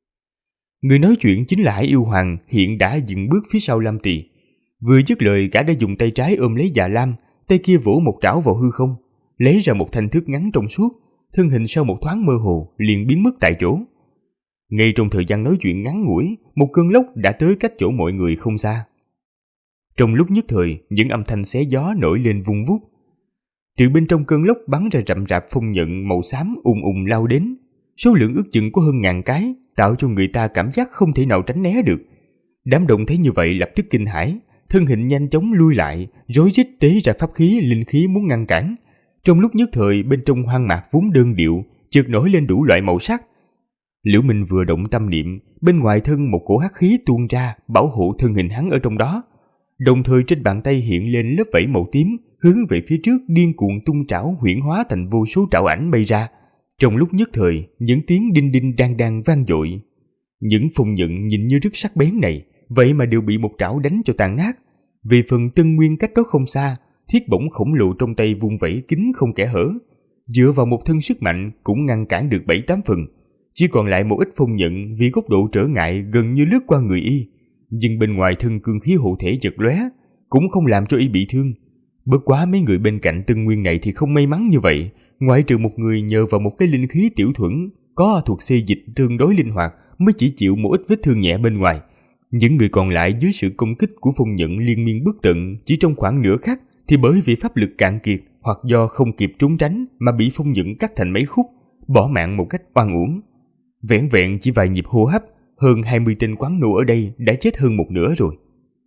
Người nói chuyện chính là Hải Yêu Hoàng, hiện đã dừng bước phía sau Lam Tỳ. Vừa dứt lời, gã đã dùng tay trái ôm lấy Già Lam, tay kia vỗ một trảo vào hư không, lấy ra một thanh thước ngắn trong suốt, thân hình sau một thoáng mơ hồ liền biến mất tại chỗ. Ngay trong thời gian nói chuyện ngắn ngủi, một cơn lốc đã tới cách chỗ mọi người không xa. Trong lúc nhất thời, những âm thanh xé gió nổi lên vung vút. Từ bên trong cơn lốc bắn ra rậm rạp phong nhận màu xám ùng ùng lao đến, số lượng ước chừng có hơn 1000 cái, tạo cho người ta cảm giác không thể nào tránh né được. Đám đông thấy như vậy lập tức kinh hãi, thân hình nhanh chóng lui lại, rối rít tế ra pháp khí linh khí muốn ngăn cản. Trong lúc nhất thời bên trong hoang mạc vốn đơn điệu, chợt nổi lên đủ loại màu sắc. Liễu Minh vừa động tâm niệm, bên ngoài thân một cổ hắc khí tuôn ra bảo hộ thân hình hắn ở trong đó. Đồng thời trên bàn tay hiện lên lớp vảy màu tím, hướng về phía trước điên cuồng tung trảo huyễn hóa thành vô số trảo ảnh bay ra. Trong lúc nhất thời, những tiếng đinh đinh đang đang vang dội. Những phong nhận nhìn như rất sắc bén này, vậy mà đều bị một trảo đánh cho tàn nát. Về phần Tân Nguyên cách đó không xa, thiết bổng khổng lồ trong tay vung vẩy kín không kẽ hở, dựa vào một thân sức mạnh cũng ngăn cản được 7-8 phần. Chỉ còn lại một ít phong nhận vì góc độ trở ngại gần như lướt qua người y, nhưng bên ngoài thân cương khí hộ thể chật lóe, cũng không làm cho y bị thương. Bất quá mấy người bên cạnh Tân Nguyên này thì không may mắn như vậy, ngoại trừ một người nhờ vào một cái linh khí tiểu thuẫn có thuộc xê dịch tương đối linh hoạt mới chỉ chịu một ít vết thương nhẹ bên ngoài. Những người còn lại dưới sự công kích của phong nhận liên miên bất tận chỉ trong khoảng nửa khắc thì bởi vì pháp lực cạn kiệt hoặc do không kịp trốn tránh mà bị phong nhận cắt thành mấy khúc, bỏ mạng một cách oan uổng. Vẻn vẹn chỉ vài nhịp hô hấp, hơn 20 tên quán nô ở đây đã chết hơn một nửa rồi.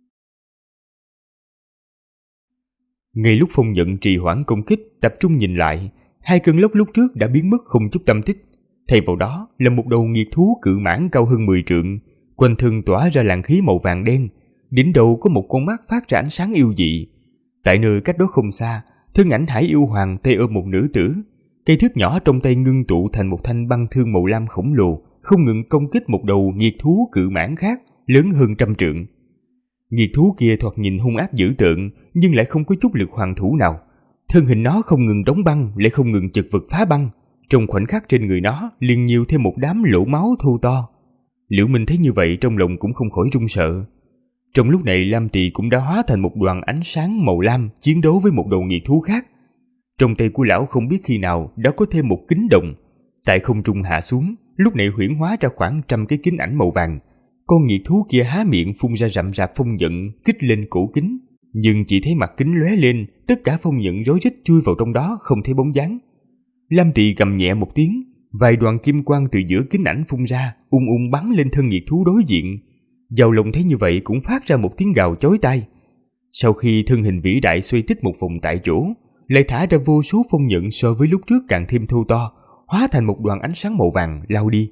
Ngay lúc phong nhận trì hoãn công kích, tập trung nhìn lại, hai cơn lốc lúc trước đã biến mất không chút tâm tích. Thay vào đó là một đầu nghiệt thú cự mãng cao hơn 10 trượng, quanh thân tỏa ra làn khí màu vàng đen, đỉnh đầu có một con mắt phát ra ánh sáng yêu dị. Tại nơi cách đó không xa, thân ảnh Hải Yêu Hoàng tay ôm một nữ tử, cây thước nhỏ trong tay ngưng tụ thành một thanh băng thương màu lam khổng lồ, không ngừng công kích một đầu nghiệt thú cự mãng khác, lớn hơn 100 trượng. Nghiệt thú kia thoạt nhìn hung ác dữ tợn, nhưng lại không có chút lực hoàn thủ nào. Thân hình nó không ngừng đóng băng, lại không ngừng chật vật phá băng. Trong khoảnh khắc trên người nó liền nhiều thêm một đám lỗ máu thô to. Liễu Minh thấy như vậy trong lòng cũng không khỏi run sợ. Trong lúc này Lam Tỳ cũng đã hóa thành một đoàn ánh sáng màu lam chiến đấu với một đầu nghiệt thú khác. Trong tay của lão không biết khi nào đã có thêm một kính đồng, tại không trung hạ xuống, lúc này huyễn hóa ra khoảng 100 cái kính ảnh màu vàng. Con nghiệt thú kia há miệng phun ra rậm rạp phong nhận kích lên cổ kính, nhưng chỉ thấy mặt kính lóe lên, tất cả phong nhận rối rít chui vào trong đó không thấy bóng dáng. Lam Tỳ gầm nhẹ một tiếng, vài đoàn kim quang từ giữa kính ảnh phun ra, ung ung bắn lên thân nghiệt thú đối diện. Giao Long thấy như vậy cũng phát ra một tiếng gào chói tai. Sau khi thân hình vĩ đại xoay tít một vòng tại chỗ, lại thả ra vô số phong nhận so với lúc trước càng thêm thô to, hóa thành một đoàn ánh sáng màu vàng lao đi.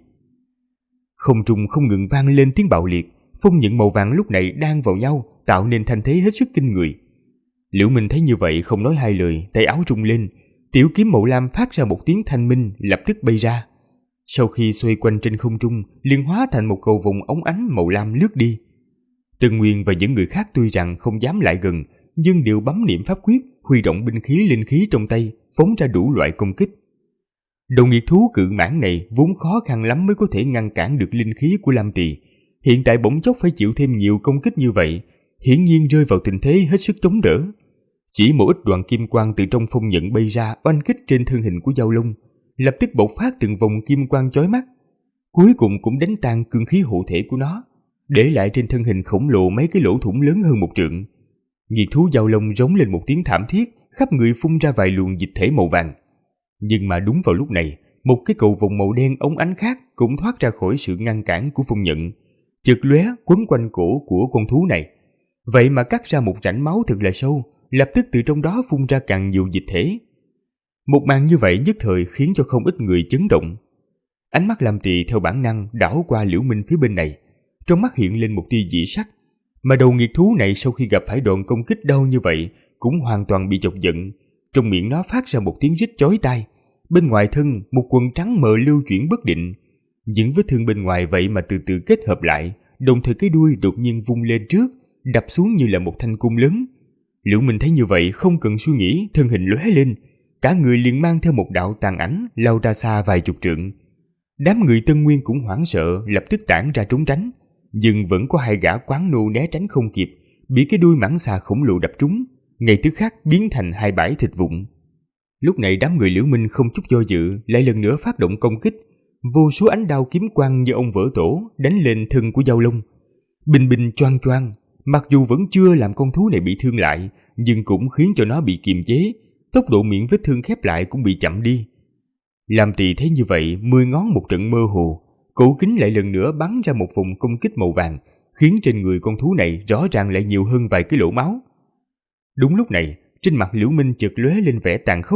Không trung không ngừng vang lên tiếng bạo liệt, phong nhận màu vàng lúc này đan vào nhau, tạo nên thanh thế hết sức kinh người. Liễu Minh thấy như vậy không nói hai lời, tay áo rung lên, tiểu kiếm màu lam phát ra một tiếng thanh minh, lập tức bay ra. Sau khi xoay quanh trên không trung, liền hóa thành một cầu vồng óng ánh màu lam lướt đi. Tân Nguyên và những người khác tuy rằng không dám lại gần, nhưng đều bấm niệm pháp quyết, huy động binh khí linh khí trong tay, phóng ra đủ loại công kích. Đầu nghiệt thú cự mãng này vốn khó khăn lắm mới có thể ngăn cản được linh khí của Lam Tỳ, hiện tại bỗng chốc phải chịu thêm nhiều công kích như vậy, hiển nhiên rơi vào tình thế hết sức chống đỡ. Chỉ một ít đoàn kim quang từ trong phong nhận bay ra oanh kích trên thân hình của Giao Long, lập tức bộc phát từng vòng kim quang chói mắt, cuối cùng cũng đánh tan cương khí hộ thể của nó, để lại trên thân hình khổng lồ mấy cái lỗ thủng lớn hơn 1 trượng. Nghiệt thú Giao Long rống lên một tiếng thảm thiết, khắp người phun ra vài luồng dịch thể màu vàng. Nhưng mà đúng vào lúc này, một cái cầu vồng màu đen óng ánh khác cũng thoát ra khỏi sự ngăn cản của phong nhận, chợt lóe quấn quanh cổ của con thú này. Vậy mà cắt ra một rãnh máu thật là sâu, lập tức từ trong đó phun ra càng nhiều dịch thể. Một màn như vậy nhất thời khiến cho không ít người chấn động. Ánh mắt Lam Tỳ theo bản năng đảo qua Liễu Minh phía bên này, trong mắt hiện lên một tia dị sắc. Mà đầu nghiệt thú này sau khi gặp phải đòn công kích đau như vậy cũng hoàn toàn bị chọc giận, trong miệng nó phát ra một tiếng rít chói tai. Bên ngoài thân một quần trắng mờ lưu chuyển bất định, những vết thương bên ngoài vậy mà từ từ kết hợp lại, đồng thời cái đuôi đột nhiên vung lên trước, đập xuống như là một thanh cung lớn. Liễu Minh thấy như vậy không cần suy nghĩ, thân hình lóe lên, cả người liền mang theo một đạo tàn ảnh lao ra xa vài chục trượng. Đám người Tân Nguyên cũng hoảng sợ, lập tức tản ra trốn tránh, nhưng vẫn có 2 gã quán nô né tránh không kịp, bị cái đuôi mãng xà khổng lồ đập trúng, ngay tức khắc biến thành 2 bãi thịt vụn. Lúc này đám người Liễu Minh không chút do dự, lại lần nữa phát động công kích. Vô số ánh đao kiếm quang như ông vỡ tổ đánh lên thân của Giao Long. Bình bình choang choang, mặc dù vẫn chưa làm con thú này bị thương lại, nhưng cũng khiến cho nó bị kiềm chế, tốc độ miệng vết thương khép lại cũng bị chậm đi. Lam Tỳ thấy như vậy, 10 ngón một trận mơ hồ, cổ kính lại lần nữa bắn ra một vùng công kích màu vàng, khiến trên người con thú này rõ ràng lại nhiều hơn vài cái lỗ máu. Đúng lúc này, trên mặt Liễu Minh chợt lóe lên vẻ tàn khốc,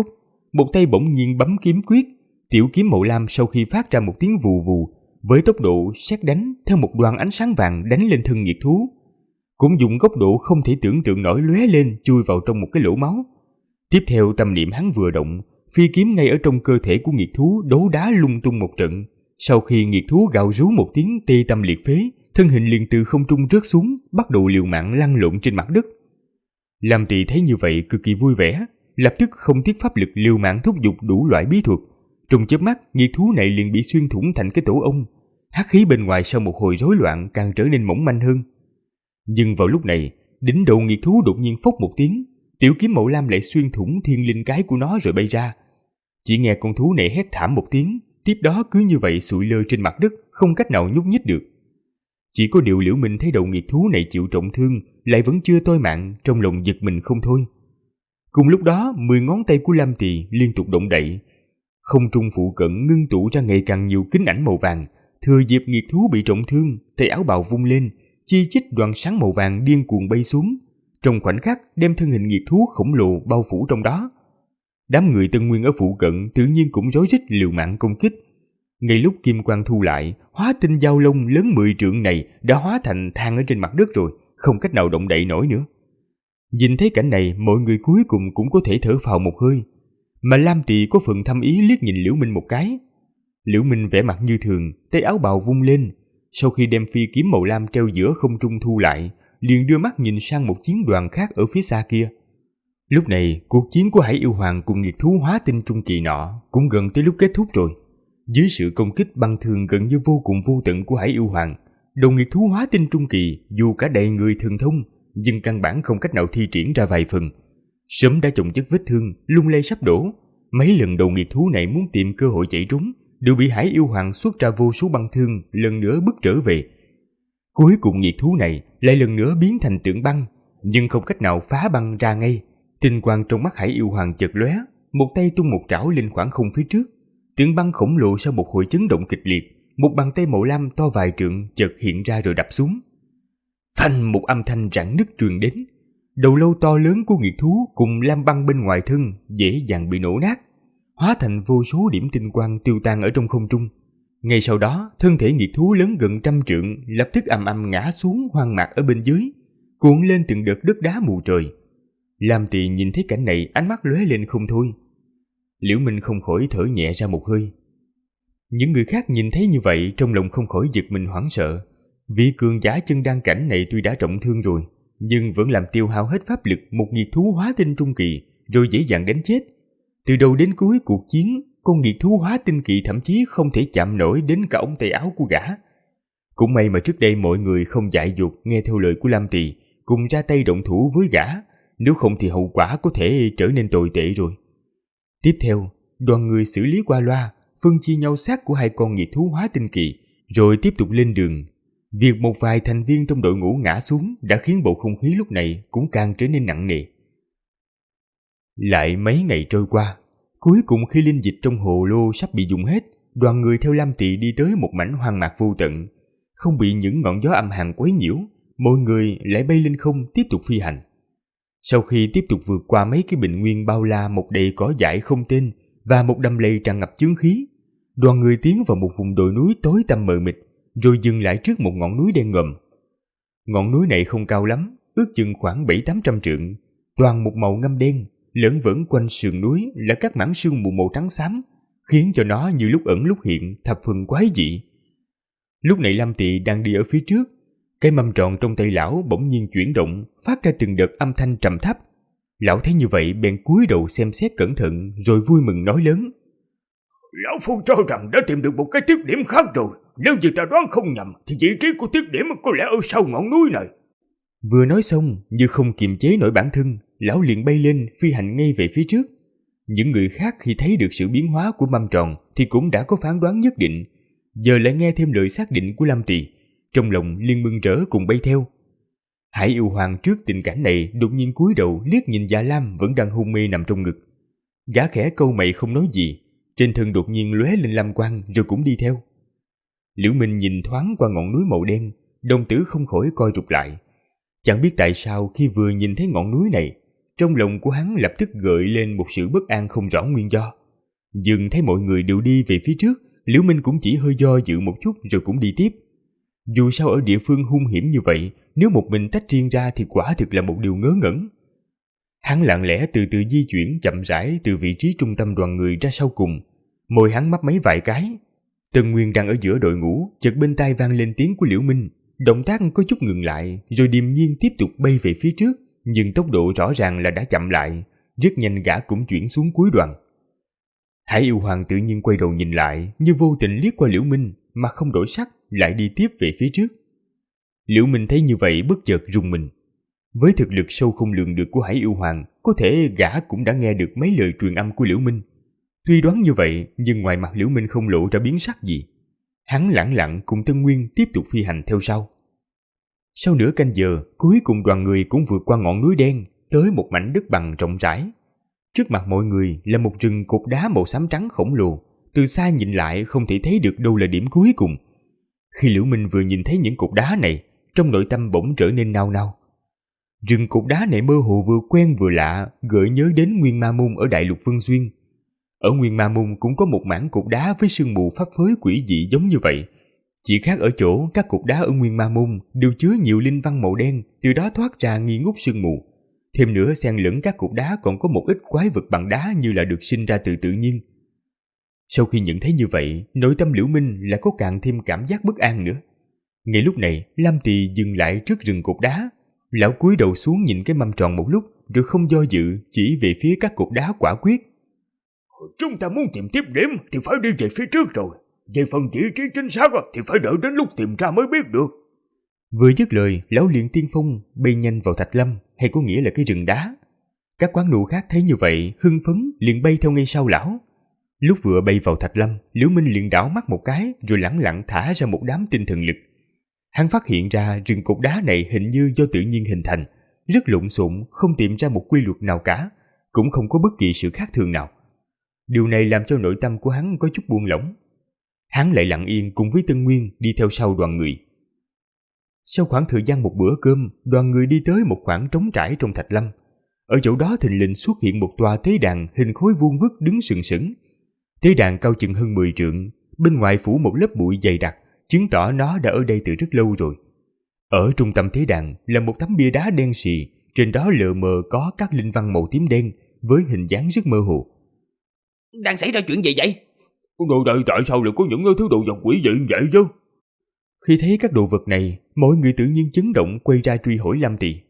một tay bỗng nhiên bấm kiếm quyết. Tiểu kiếm màu lam sau khi phát ra một tiếng vù vù, với tốc độ sét đánh theo một đoàn ánh sáng vàng đánh lên thân nghiệt thú, cũng dùng góc độ không thể tưởng tượng nổi lóe lên chui vào trong một cái lỗ máu. Tiếp theo tâm niệm hắn vừa động, phi kiếm ngay ở trong cơ thể của nghiệt thú đấu đá lung tung một trận. Sau khi nghiệt thú gào rú một tiếng tê tâm liệt phế, thân hình liền từ không trung rớt xuống, bắt đầu liều mạng lăn lộn trên mặt đất. Lam Tỳ thấy như vậy cực kỳ vui vẻ, lập tức không tiếc pháp lực liều mạng thúc giục đủ loại bí thuật. Trong chớp mắt, nghiệt thú này liền bị xuyên thủng thành cái tổ ong. Hắc khí bên ngoài sau một hồi rối loạn càng trở nên mỏng manh hơn. Nhưng vào lúc này, đỉnh đầu nghiệt thú đột nhiên phốc một tiếng, tiểu kiếm màu lam lại xuyên thủng thiên linh cái của nó rồi bay ra. Chỉ nghe con thú này hét thảm một tiếng, tiếp đó cứ như vậy sụi lơ trên mặt đất, không cách nào nhúc nhích được. Chỉ có điều Liễu Minh thấy đầu nghiệt thú này chịu trọng thương, lại vẫn chưa toi mạng, trong lòng giật mình không thôi. Cùng lúc đó, 10 ngón tay của Lam Tỳ liên tục động đậy, không trung phụ cận ngưng tụ ra ngày càng nhiều kính ảnh màu vàng. Thừa dịp nghiệt thú bị trọng thương, tay áo bào vung lên, chi chít đoàn sáng màu vàng điên cuồng bay xuống, trong khoảnh khắc đem thân hình nghiệt thú khổng lồ bao phủ trong đó. Đám người Tân Nguyên ở phụ cận tự nhiên cũng rối rít liều mạng công kích. Ngay lúc kim quang thu lại, hóa tinh giao long lớn 10 trượng này đã hóa thành than ở trên mặt đất rồi, không cách nào động đậy nổi nữa. Nhìn thấy cảnh này, mọi người cuối cùng cũng có thể thở phào một hơi, mà Lam Tỳ có phần thâm ý liếc nhìn Liễu Minh một cái. Liễu Minh vẻ mặt như thường, tay áo bào vung lên, sau khi đem phi kiếm màu lam treo giữa không trung thu lại, liền đưa mắt nhìn sang một chiến đoàn khác ở phía xa kia. Lúc này, cuộc chiến của Hải Yêu Hoàng cùng nghiệt thú hóa tinh trung kỳ nọ cũng gần tới lúc kết thúc rồi. Dưới sự công kích băng thường gần như vô cùng vô tận của Hải Yêu Hoàng, đầu nghiệt thú hóa tinh trung kỳ dù cả đầy người thần thông, nhưng căn bản không cách nào thi triển ra vài phần. Sớm đã chồng chất vết thương, lung lay sắp đổ. Mấy lần đầu nghiệt thú này muốn tìm cơ hội chạy trốn, đều bị Hải Yêu Hoàng xuất ra vô số băng thương lần nữa bức trở về. Cuối cùng nghiệt thú này lại lần nữa biến thành tượng băng, nhưng không cách nào phá băng ra ngay. Tinh quang trong mắt Hải Yêu Hoàng chợt lóe, một tay tung một trảo lên khoảng không phía trước. Tượng băng khổng lồ sau một hồi chấn động kịch liệt, một bàn tay màu lam to vài trượng chợt hiện ra rồi đập xuống. Phanh, một âm thanh rạn nứt truyền đến. Đầu lâu to lớn của nghiệt thú cùng lam băng bên ngoài thân dễ dàng bị nổ nát, hóa thành vô số điểm tinh quang tiêu tan ở trong không trung. Ngay sau đó, thân thể nghiệt thú lớn gần 100 trượng lập tức ầm ầm ngã xuống hoang mạc ở bên dưới, cuộn lên từng đợt đất đá mù trời. Lam Tỳ nhìn thấy cảnh này, ánh mắt lóe lên không thôi. Liễu Minh không khỏi thở nhẹ ra một hơi. Những người khác nhìn thấy như vậy, trong lòng không khỏi giật mình hoảng sợ. Vị cường giả chân đan cảnh này tuy đã trọng thương rồi, nhưng vẫn làm tiêu hao hết pháp lực một nghiệt thú hóa tinh trung kỳ, rồi dễ dàng đánh chết. Từ đầu đến cuối cuộc chiến, con nghiệt thú hóa tinh kỳ thậm chí không thể chạm nổi đến cả ống tay áo của gã. Cũng may mà trước đây mọi người không dại dột nghe theo lời của Lam Tỳ, cùng ra tay động thủ với gã, nếu không thì hậu quả có thể trở nên tồi tệ rồi. Tiếp theo, đoàn người xử lý qua loa, phân chia nhau xác của hai con nghiệt thú hóa tinh kỳ, rồi tiếp tục lên đường. Việc một vài thành viên trong đội ngũ ngã xuống đã khiến bầu không khí lúc này cũng càng trở nên nặng nề. Lại mấy ngày trôi qua, cuối cùng khi linh dịch trong hồ lô sắp bị dùng hết, đoàn người theo Lam Tỳ đi tới một mảnh hoang mạc vô tận. Không bị những ngọn gió âm hàn quấy nhiễu, mọi người lại bay lên không tiếp tục phi hành. Sau khi tiếp tục vượt qua mấy cái bình nguyên bao la một đầy cỏ dại không tên và một đầm lầy tràn ngập chướng khí, đoàn người tiến vào một vùng đồi núi tối tăm mờ mịt, rồi dừng lại trước một ngọn núi đen ngòm. Ngọn núi này không cao lắm, ước chừng khoảng 700-800 trượng, toàn một màu ngăm đen, lởn vởn quanh sườn núi là các mảng sương mù màu trắng xám, khiến cho nó như lúc ẩn lúc hiện, thập phần quái dị. Lúc này Lam Tỳ đang đi ở phía trước, cái mâm tròn trong tay lão bỗng nhiên chuyển động, phát ra từng đợt âm thanh trầm thấp. Lão thấy như vậy bèn cúi đầu xem xét cẩn thận, rồi vui mừng nói lớn: Lão Phu cho rằng đã tìm được một cái tiết điểm khác rồi. Nếu như ta đoán không nhầm thì vị trí của tiết điểm có lẽ ở sau ngọn núi này. Vừa nói xong, như không kiềm chế nổi bản thân, lão liền bay lên phi hành ngay về phía trước. Những người khác khi thấy được sự biến hóa của mâm tròn thì cũng đã có phán đoán nhất định, giờ lại nghe thêm lời xác định của Lam Tỳ, trong lòng liên mừng rỡ cùng bay theo. Hải Yêu Hoàng trước tình cảnh này đột nhiên cúi đầu liếc nhìn Dạ Lam vẫn đang hôn mê nằm trong ngực. Gã khẽ cau mày không nói gì, trên thân đột nhiên lóe lên lam quang rồi cũng đi theo. Liễu Minh nhìn thoáng qua ngọn núi màu đen, đồng tử không khỏi coi rụt lại. Chẳng biết tại sao khi vừa nhìn thấy ngọn núi này, Trong lòng của hắn lập tức gợi lên một sự bất an không rõ nguyên do. Nhưng thấy mọi người đều đi về phía trước, Liễu Minh cũng chỉ hơi do dự một chút rồi cũng đi tiếp. Dù sao ở địa phương hung hiểm như vậy, nếu một mình tách riêng ra thì quả thực là một điều ngớ ngẩn. Hắn lặng lẽ từ từ di chuyển chậm rãi từ vị trí trung tâm đoàn người ra sau cùng. Môi hắn mấp máy vài cái. Tần Nguyên đang ở giữa đội ngũ, chợt bên tai vang lên tiếng của Liễu Minh. Động tác có chút ngừng lại, rồi điềm nhiên tiếp tục bay về phía trước, nhưng tốc độ rõ ràng là đã chậm lại. Rất nhanh gã cũng chuyển xuống cuối đoàn. Hải Yêu Hoàng tự nhiên quay đầu nhìn lại, như vô tình liếc qua Liễu Minh, mà không đổi sắc, lại đi tiếp về phía trước. Liễu Minh thấy như vậy bất chợt rùng mình. Với thực lực sâu không lường được của Hải Yêu Hoàng, có thể gã cũng đã nghe được mấy lời truyền âm của Liễu Minh. Tuy đoán như vậy, nhưng ngoài mặt Liễu Minh không lộ ra biến sắc gì. Hắn lẳng lặng cùng Tân Nguyên tiếp tục phi hành theo sau. Sau nửa canh giờ, cuối cùng đoàn người cũng vượt qua ngọn núi đen, tới một mảnh đất bằng rộng rãi. Trước mặt mọi người là một rừng cột đá màu xám trắng khổng lồ, từ xa nhìn lại không thể thấy được đâu là điểm cuối cùng. Khi Liễu Minh vừa nhìn thấy những cột đá này, trong nội tâm bỗng trở nên nao nao. Rừng cột đá này mơ hồ vừa quen vừa lạ, gợi nhớ đến Nguyên Ma Môn ở Đại Lục Vân Xuyên. Ở Nguyên Ma Môn cũng có một mảng cột đá với sương mù phấp phới quỷ dị giống như vậy. Chỉ khác ở chỗ các cột đá ở Nguyên Ma Môn đều chứa nhiều linh văn màu đen, từ đó thoát ra nghi ngút sương mù. Thêm nữa xen lẫn các cột đá còn có một ít quái vật bằng đá như là được sinh ra từ tự nhiên. Sau khi nhận thấy như vậy, nội tâm Liễu Minh lại có càng thêm cảm giác bất an nữa. Ngay lúc này, Lam Tỳ dừng lại trước rừng cột đá. Lão cúi đầu xuống nhìn cái mâm tròn một lúc, rồi không do dự chỉ về phía các cột đá quả quyết. Chúng ta muốn tìm tiếp điểm thì phải đi về phía trước rồi. Về phần vị trí chính xác thì phải đợi đến lúc tìm ra mới biết được. Vừa dứt lời, lão liền tiên phong bay nhanh vào Thạch Lâm, hay có nghĩa là cái rừng đá. Các quán nụ khác thấy như vậy, hưng phấn liền bay theo ngay sau lão. Lúc vừa bay vào Thạch Lâm, Liễu Minh liền đảo mắt một cái, rồi lẳng lặng thả ra một đám tinh thần lực. Hắn phát hiện ra rừng cột đá này hình như do tự nhiên hình thành, rất lộn xộn, không tìm ra một quy luật nào cả, cũng không có bất kỳ sự khác thường nào. Điều này làm cho nội tâm của hắn có chút buông lỏng. Hắn lại lặng yên cùng với Tân Nguyên đi theo sau đoàn người. Sau khoảng thời gian một bữa cơm, đoàn người đi tới một khoảng trống trải trong Thạch Lâm. Ở chỗ đó thình lình xuất hiện một tòa tế đàn hình khối vuông vức đứng sừng sững. Tế đàn cao chừng hơn 10 trượng, bên ngoài phủ một lớp bụi dày đặc, chứng tỏ nó đã ở đây từ rất lâu rồi. Ở trung tâm tế đàn là một tấm bia đá đen xì, trên đó lờ mờ có các linh văn màu tím đen với hình dáng rất mơ hồ. Đang xảy ra chuyện gì vậy? Đồ đây tại sao lại có những thứ đồ vật quỷ dị vậy chứ? Khi thấy các đồ vật này, mọi người tự nhiên chấn động quay ra truy hỏi Lam Tỳ.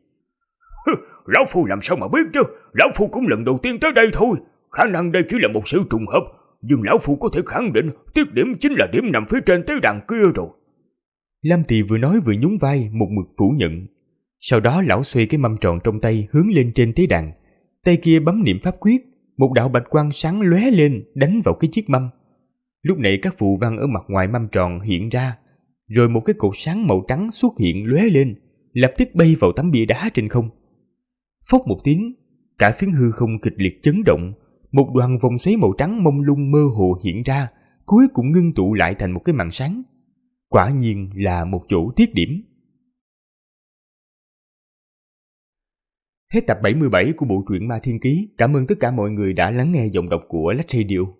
Lão Phu làm sao mà biết chứ? Lão Phu cũng lần đầu tiên tới đây thôi. Khả năng đây chỉ là một sự trùng hợp, nhưng Lão Phu có thể khẳng định tiết điểm chính là điểm nằm phía trên tế đàn kia rồi. Lam Tỳ vừa nói vừa nhún vai một mực phủ nhận. Sau đó lão xoay cái mâm tròn trong tay hướng lên trên tế đàn. Tay kia bấm niệm pháp quyết, một đạo bạch quang sáng lóe lên đánh vào cái chiếc mâm. Lúc này các phù văn ở mặt ngoài mâm tròn hiện ra, rồi một cái cột sáng màu trắng xuất hiện lóe lên, lập tức bay vào tấm bia đá trên không. Phốc một tiếng, cả phiến hư không kịch liệt chấn động, một đoàn vòng xoáy màu trắng mông lung mơ hồ hiện ra, cuối cùng ngưng tụ lại thành một cái màn sáng. Quả nhiên là một chỗ tiết điểm. Hết tập 77 của bộ truyện Ma Thiên Ký. Cảm ơn tất cả mọi người đã lắng nghe giọng đọc của Lách Radio.